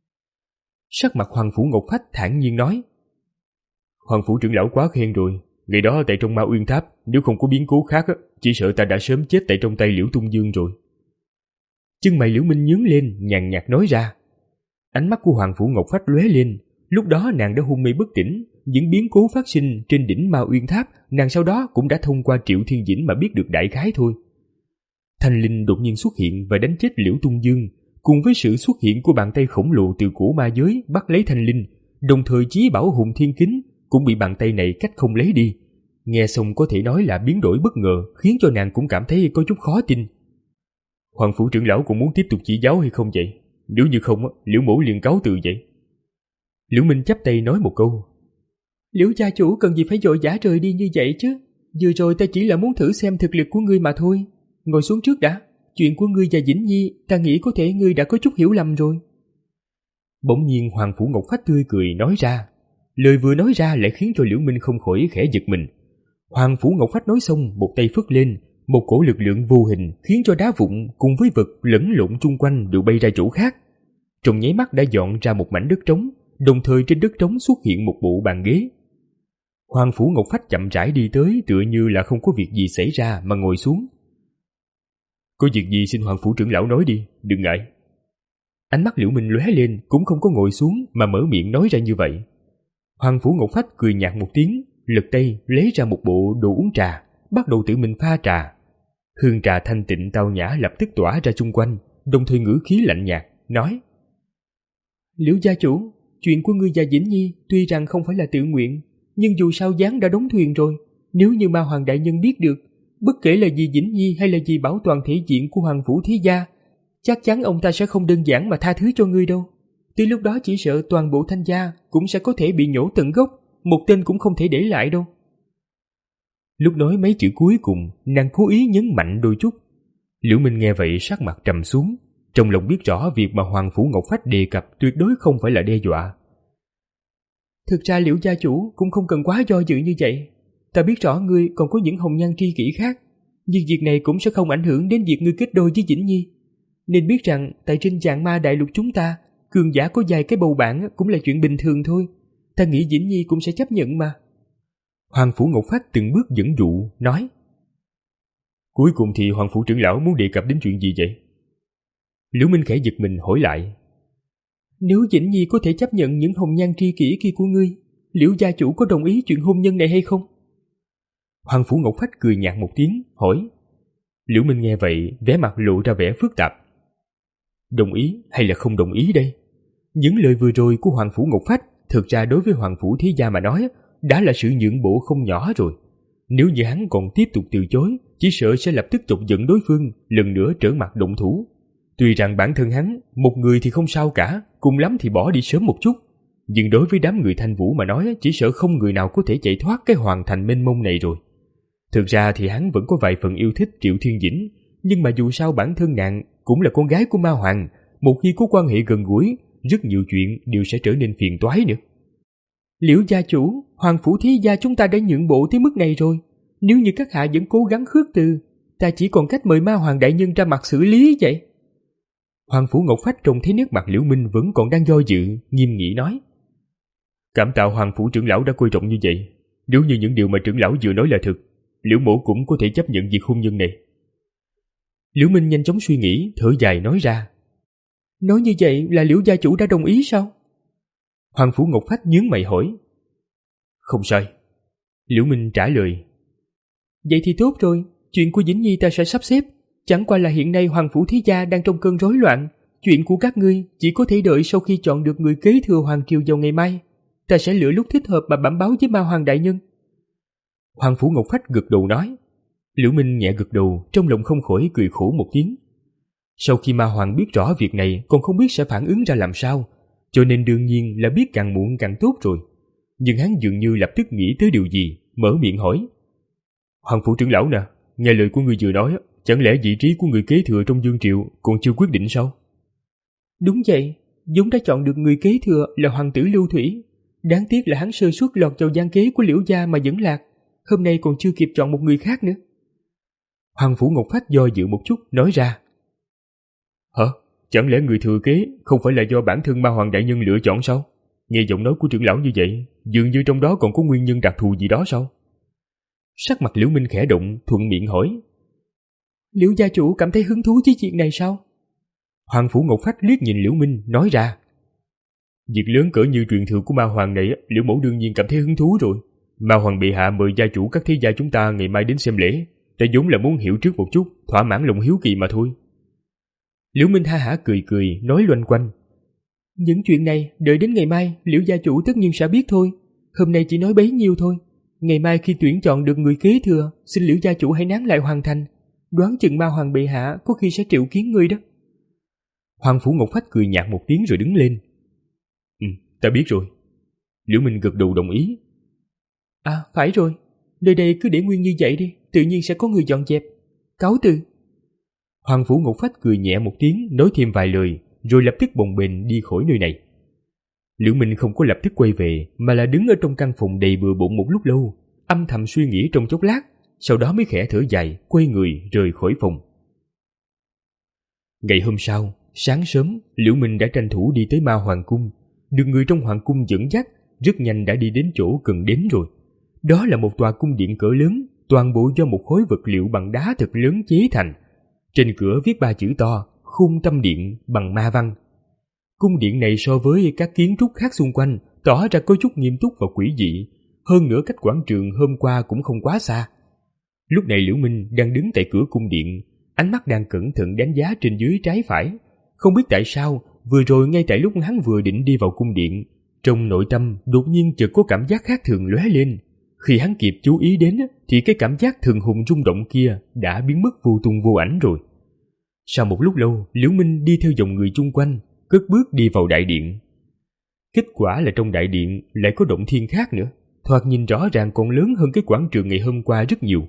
S2: Sắc mặt Hoàng Phủ Ngọc Phách thản nhiên nói: Hoàng Phủ trưởng lão quá khen rồi, ngày đó tại trong Ma Uyên Tháp, nếu không có biến cố khác, chỉ sợ ta đã sớm chết tại trong tay Liễu Tung Dương rồi. Chân mày Liễu Minh nhướng lên, nhàn nhạt nói ra. Ánh mắt của Hoàng Phủ Ngọc Phách lóe lên, lúc đó nàng đã hôn mê bất tỉnh, những biến cố phát sinh trên đỉnh Ma Uyên Tháp, nàng sau đó cũng đã thông qua Triệu Thiên Dĩnh mà biết được đại khái thôi. Thanh linh đột nhiên xuất hiện và đánh chết Liễu Tung Dương, cùng với sự xuất hiện của bàn tay khổng lồ từ cổ ma giới bắt lấy thanh linh, đồng thời chí bảo Hùng Thiên Kính cũng bị bàn tay này cách không lấy đi. Nghe xong có thể nói là biến đổi bất ngờ, khiến cho nàng cũng cảm thấy có chút khó tin. Hoàng Phủ trưởng lão cũng muốn tiếp tục chỉ giáo hay không vậy? Nếu như không, Liễu mỗ liền cáo từ vậy. Liễu Minh chắp tay nói một câu. Liễu gia chủ cần gì phải vội vã rời đi như vậy chứ? Vừa rồi ta chỉ là muốn thử xem thực lực của ngươi mà thôi. Ngồi xuống trước đã. Chuyện của ngươi và Dĩnh Nhi, ta nghĩ có thể ngươi đã có chút hiểu lầm rồi. Bỗng nhiên Hoàng Phủ Ngọc Phách tươi cười nói ra. Lời vừa nói ra lại khiến cho Liễu Minh không khỏi khẽ giật mình. Hoàng Phủ Ngọc Phách nói xong, một tay phất lên, một cổ lực lượng vô hình khiến cho đá vụn cùng với vật lẫn lộn chung quanh đều bay ra chỗ khác. Trong nháy mắt đã dọn ra một mảnh đất trống, đồng thời trên đất trống xuất hiện một bộ bàn ghế. Hoàng Phủ Ngọc Phách chậm rãi đi tới, tựa như là không có việc gì xảy ra mà ngồi xuống. Có việc gì xin Hoàng Phủ trưởng lão nói đi, đừng ngại. Ánh mắt Liễu Minh lóe lên, cũng không có ngồi xuống mà mở miệng nói ra như vậy. Hoàng Phủ Ngọc Phách cười nhạt một tiếng, lật tay lấy ra một bộ đồ uống trà, bắt đầu tự mình pha trà. Hương trà thanh tịnh tao nhã lập tức tỏa ra chung quanh, đồng thời ngữ khí lạnh nhạt nói: Liễu gia chủ, chuyện của ngươi và Vĩnh Nhi tuy rằng không phải là tự nguyện, nhưng dù sao gián đã đóng thuyền rồi. Nếu như Ma Hoàng đại nhân biết được, bất kể là vì Vĩnh Nhi hay là vì bảo toàn thể diện của Hoàng phủ thế gia, chắc chắn ông ta sẽ không đơn giản mà tha thứ cho ngươi đâu. Tới lúc đó chỉ sợ toàn bộ Thanh gia cũng sẽ có thể bị nhổ tận gốc, một tên cũng không thể để lại đâu. Lúc nói mấy chữ cuối cùng, nàng cố ý nhấn mạnh đôi chút. Liễu Minh nghe vậy sắc mặt trầm xuống, trong lòng biết rõ việc mà Hoàng phủ Ngọc Phách đề cập tuyệt đối không phải là đe dọa. Thực ra Liễu gia chủ cũng không cần quá do dự như vậy. Ta biết rõ ngươi còn có những hồng nhan tri kỷ khác, nhưng việc này cũng sẽ không ảnh hưởng đến việc ngươi kết đôi với Vĩnh Nhi. Nên biết rằng tại trên Vạn Ma đại lục chúng ta, cường giả có vài cái bầu bạn cũng là chuyện bình thường thôi. Ta nghĩ Vĩnh Nhi cũng sẽ chấp nhận mà. Hoàng phủ Ngọc Phách từng bước dẫn dụ, nói: Cuối cùng thì Hoàng phủ trưởng lão muốn đề cập đến chuyện gì vậy? Liễu Minh khẽ giật mình hỏi lại: Nếu Vĩnh Nhi có thể chấp nhận những hồng nhan tri kỷ kia của ngươi, Liễu gia chủ có đồng ý chuyện hôn nhân này hay không? Hoàng phủ Ngọc Phách cười nhạt một tiếng, hỏi. Liễu Minh nghe vậy, vẻ mặt lộ ra vẻ phức tạp. Đồng ý hay là không đồng ý đây? Những lời vừa rồi của Hoàng phủ Ngọc Phách thực ra đối với Hoàng phủ thế gia mà nói đã là sự nhượng bộ không nhỏ rồi. Nếu như hắn còn tiếp tục từ chối, chỉ sợ sẽ lập tức chọc giận đối phương, lần nữa trở mặt động thủ. Tuy rằng bản thân hắn, một người thì không sao cả, cùng lắm thì bỏ đi sớm một chút, nhưng đối với đám người Thanh Vũ mà nói, chỉ sợ không người nào có thể chạy thoát cái hoàng thành mênh mông này rồi. Thực ra thì hắn vẫn có vài phần yêu thích Triệu Thiên Dĩnh, nhưng mà dù sao bản thân nàng cũng là con gái của Ma Hoàng, một khi có quan hệ gần gũi, rất nhiều chuyện đều sẽ trở nên phiền toái nữa. Liễu gia chủ, Hoàng phủ thế gia chúng ta đã nhượng bộ tới mức này rồi. Nếu như các hạ vẫn cố gắng khước từ, ta chỉ còn cách mời Ma Hoàng đại nhân ra mặt xử lý vậy. Hoàng phủ Ngọc Phách trông thấy nét mặt Liễu Minh vẫn còn đang do dự, nghiêm nghị nói: Cảm tạ Hoàng phủ trưởng lão đã coi trọng như vậy. Nếu như những điều mà trưởng lão vừa nói là thật, Liễu mộ cũng có thể chấp nhận việc hôn nhân này. Liễu Minh nhanh chóng suy nghĩ, thở dài nói ra: Nói như vậy là Liễu gia chủ đã đồng ý sao? Hoàng phủ Ngọc Phách nhướng mày hỏi. Không sai, Liễu Minh trả lời. Vậy thì tốt rồi, chuyện của Vĩnh Nhi ta sẽ sắp xếp. Chẳng qua là hiện nay Hoàng phủ thế gia đang trong cơn rối loạn, chuyện của các ngươi chỉ có thể đợi sau khi chọn được người kế thừa Hoàng triều vào ngày mai. Ta sẽ lựa lúc thích hợp mà bẩm báo với Ma Hoàng đại nhân. Hoàng phủ Ngọc Phách gật đầu nói. Liễu Minh nhẹ gật đầu, trong lòng không khỏi cười khổ một tiếng. Sau khi Ma Hoàng biết rõ việc này còn không biết sẽ phản ứng ra làm sao, cho nên đương nhiên là biết càng muộn càng tốt rồi. Nhưng hắn dường như lập tức nghĩ tới điều gì, mở miệng hỏi: Hoàng phủ trưởng lão nè, nghe lời của người vừa nói, chẳng lẽ vị trí của người kế thừa trong vương triều còn chưa quyết định sao? Đúng vậy, vốn đã chọn được người kế thừa là hoàng tử Lưu Thủy. Đáng tiếc là hắn sơ suất lọt vào gian kế của Liễu gia mà vẫn lạc, hôm nay còn chưa kịp chọn một người khác nữa. Hoàng phủ Ngọc Phách do dự một chút nói ra: Hả? Chẳng lẽ người thừa kế không phải là do bản thân Ma Hoàng đại nhân lựa chọn sao? Nghe giọng nói của trưởng lão như vậy, dường như trong đó còn có nguyên nhân đặc thù gì đó sao? Sắc mặt Liễu Minh khẽ động, thuận miệng hỏi: Liễu gia chủ cảm thấy hứng thú với chuyện này sao? Hoàng phủ Ngọc Phách liếc nhìn Liễu Minh nói ra: Việc lớn cỡ như truyền thừa của Ma Hoàng này, Liễu mẫu đương nhiên cảm thấy hứng thú rồi. Ma Hoàng bệ hạ mời gia chủ các thế gia chúng ta ngày mai đến xem lễ, ta vốn là muốn hiểu trước một chút, thỏa mãn lòng hiếu kỳ mà thôi. Liễu Minh ha hả cười cười, nói loanh quanh: Những chuyện này đợi đến ngày mai Liễu gia chủ tất nhiên sẽ biết thôi. Hôm nay chỉ nói bấy nhiêu thôi. Ngày mai khi tuyển chọn được người kế thừa, xin Liễu gia chủ hãy nán lại hoàn thành. Đoán chừng Ma Hoàng bệ hạ có khi sẽ triệu kiến ngươi đó. Hoàng phủ Ngọc Phách cười nhạt một tiếng rồi đứng lên. Ừ, ta biết rồi. Liễu Minh gật đầu đồng ý. À, phải rồi. Nơi đây cứ để nguyên như vậy đi, tự nhiên sẽ có người dọn dẹp. Cáo từ. Hoàng phủ Ngọc Phách cười nhẹ một tiếng, nói thêm vài lời, rồi lập tức bồng bềnh đi khỏi nơi này. Liễu Minh không có lập tức quay về, mà là đứng ở trong căn phòng đầy bừa bộn một lúc lâu, âm thầm suy nghĩ trong chốc lát, sau đó mới khẽ thở dài, quay người rời khỏi phòng. Ngày hôm sau, sáng sớm, Liễu Minh đã tranh thủ đi tới Ma Hoàng cung, được người trong Hoàng cung dẫn dắt, rất nhanh đã đi đến chỗ cần đến rồi. Đó là một tòa cung điện cỡ lớn, toàn bộ do một khối vật liệu bằng đá thật lớn chế thành. Trên cửa viết ba chữ to: Khung Tâm Điện bằng ma văn. Cung điện này so với các kiến trúc khác xung quanh tỏ ra có chút nghiêm túc và quỷ dị, hơn nữa cách quảng trường hôm qua cũng không quá xa. Lúc này Liễu Minh đang đứng tại cửa cung điện, ánh mắt đang cẩn thận đánh giá trên dưới trái phải. Không biết tại sao, vừa rồi ngay tại lúc hắn vừa định đi vào cung điện, Trong nội tâm đột nhiên chợt có cảm giác khác thường lóe lên. Khi hắn kịp chú ý đến thì cái cảm giác thường hùng rung động kia đã biến mất vô tung vô ảnh rồi. Sau một lúc lâu, Liễu Minh đi theo dòng người chung quanh, cất bước đi vào đại điện. Kết quả là trong đại điện lại có động thiên khác nữa, thoạt nhìn rõ ràng còn lớn hơn cái quảng trường ngày hôm qua rất nhiều.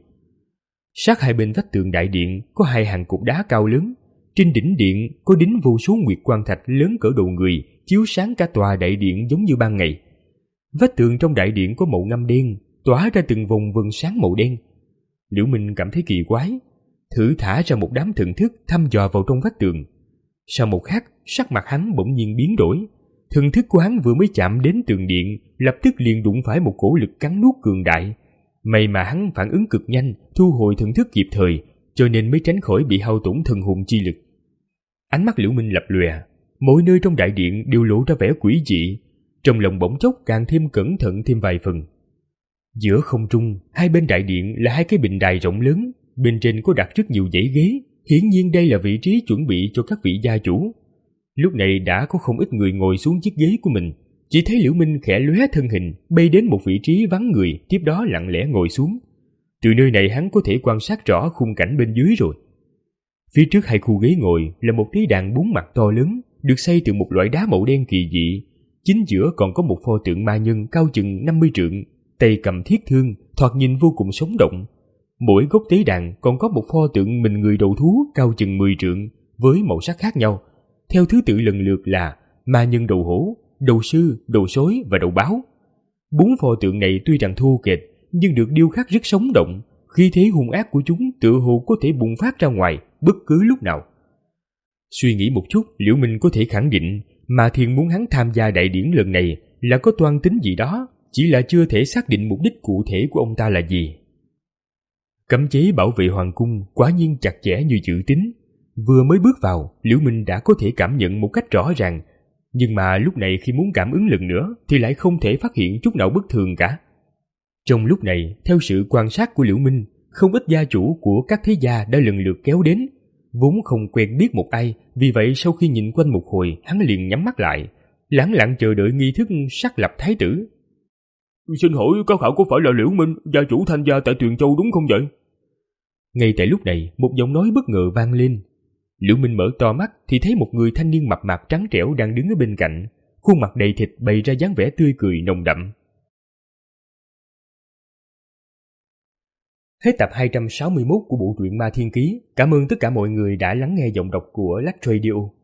S2: Sát hai bên vách tường đại điện có hai hàng cột đá cao lớn, trên đỉnh điện có đính vô số nguyệt quang thạch lớn cỡ đầu người, chiếu sáng cả tòa đại điện giống như ban ngày. Vách tường trong đại điện có màu ngăm đen, tỏa ra từng vòng vầng sáng màu đen. Liễu Minh cảm thấy kỳ quái, thử thả ra một đám thần thức thăm dò vào trong vách tường. Sau một khắc, sắc mặt hắn bỗng nhiên biến đổi. Thần thức của hắn vừa mới chạm đến tường điện, lập tức liền đụng phải một cổ lực cắn nuốt cường đại. May mà hắn phản ứng cực nhanh, thu hồi thần thức kịp thời, cho nên mới tránh khỏi bị hao tổn thần hồn chi lực. Ánh mắt Liễu Minh lập lòe, mỗi nơi trong đại điện đều lộ ra vẻ quỷ dị, trong lòng bỗng chốc càng thêm cẩn thận thêm vài phần. Giữa không trung, hai bên đại điện là hai cái bình đài rộng lớn, bên trên có đặt rất nhiều dãy ghế, hiển nhiên đây là vị trí chuẩn bị cho các vị gia chủ. Lúc này đã có không ít người ngồi xuống chiếc ghế của mình, chỉ thấy Liễu Minh khẽ lóe thân hình, bay đến một vị trí vắng người, tiếp đó lặng lẽ ngồi xuống. Từ nơi này hắn có thể quan sát rõ khung cảnh bên dưới rồi. Phía trước hai khu ghế ngồi là một tế đàn bốn mặt to lớn, được xây từ một loại đá màu đen kỳ dị. Chính giữa còn có một pho tượng ma nhân cao chừng năm mươi trượng, tay cầm thiết thương, thoạt nhìn vô cùng sống động. Mỗi góc tế đàn còn có một pho tượng mình người đầu thú cao chừng mười trượng, với màu sắc khác nhau, theo thứ tự lần lượt là ma nhân đầu hổ, đầu sư, đầu sói và đầu báo. Bốn pho tượng này tuy rằng thô kệch, nhưng được điêu khắc rất sống động, khí thế hung ác của chúng tựa hồ có thể bùng phát ra ngoài bất cứ lúc nào. Suy nghĩ một chút, Liễu Minh có thể khẳng định Ma Thiên muốn hắn tham gia đại điển lần này là có toan tính gì đó, chỉ là chưa thể xác định mục đích cụ thể của ông ta là gì. Cấm chế bảo vệ hoàng cung quả nhiên chặt chẽ như dự tính. Vừa mới bước vào, Liễu Minh đã có thể cảm nhận một cách rõ ràng, nhưng mà lúc này khi muốn cảm ứng lần nữa thì lại không thể phát hiện chút nào bất thường cả. Trong lúc này, theo sự quan sát của Liễu Minh, không ít gia chủ của các thế gia đã lần lượt kéo đến, vốn không quen biết một ai, vì vậy sau khi nhìn quanh một hồi, hắn liền nhắm mắt lại, lẳng lặng chờ đợi nghi thức sắc lập thái tử.
S3: Xin hỏi có khảo có phải là Liễu Minh, gia chủ Thanh gia tại Tuyền Châu đúng không vậy?
S2: Ngay tại lúc này, một giọng nói bất ngờ vang lên. Liễu Minh mở to mắt thì thấy một người thanh niên mập mạp trắng trẻo đang đứng ở bên cạnh, khuôn mặt đầy thịt bày ra dáng vẻ tươi cười nồng đậm. Hết tập hai trăm sáu mươi mốt của bộ truyện Ma Thiên Ký. Cảm ơn tất cả mọi người đã lắng nghe giọng đọc của Lắc Radio.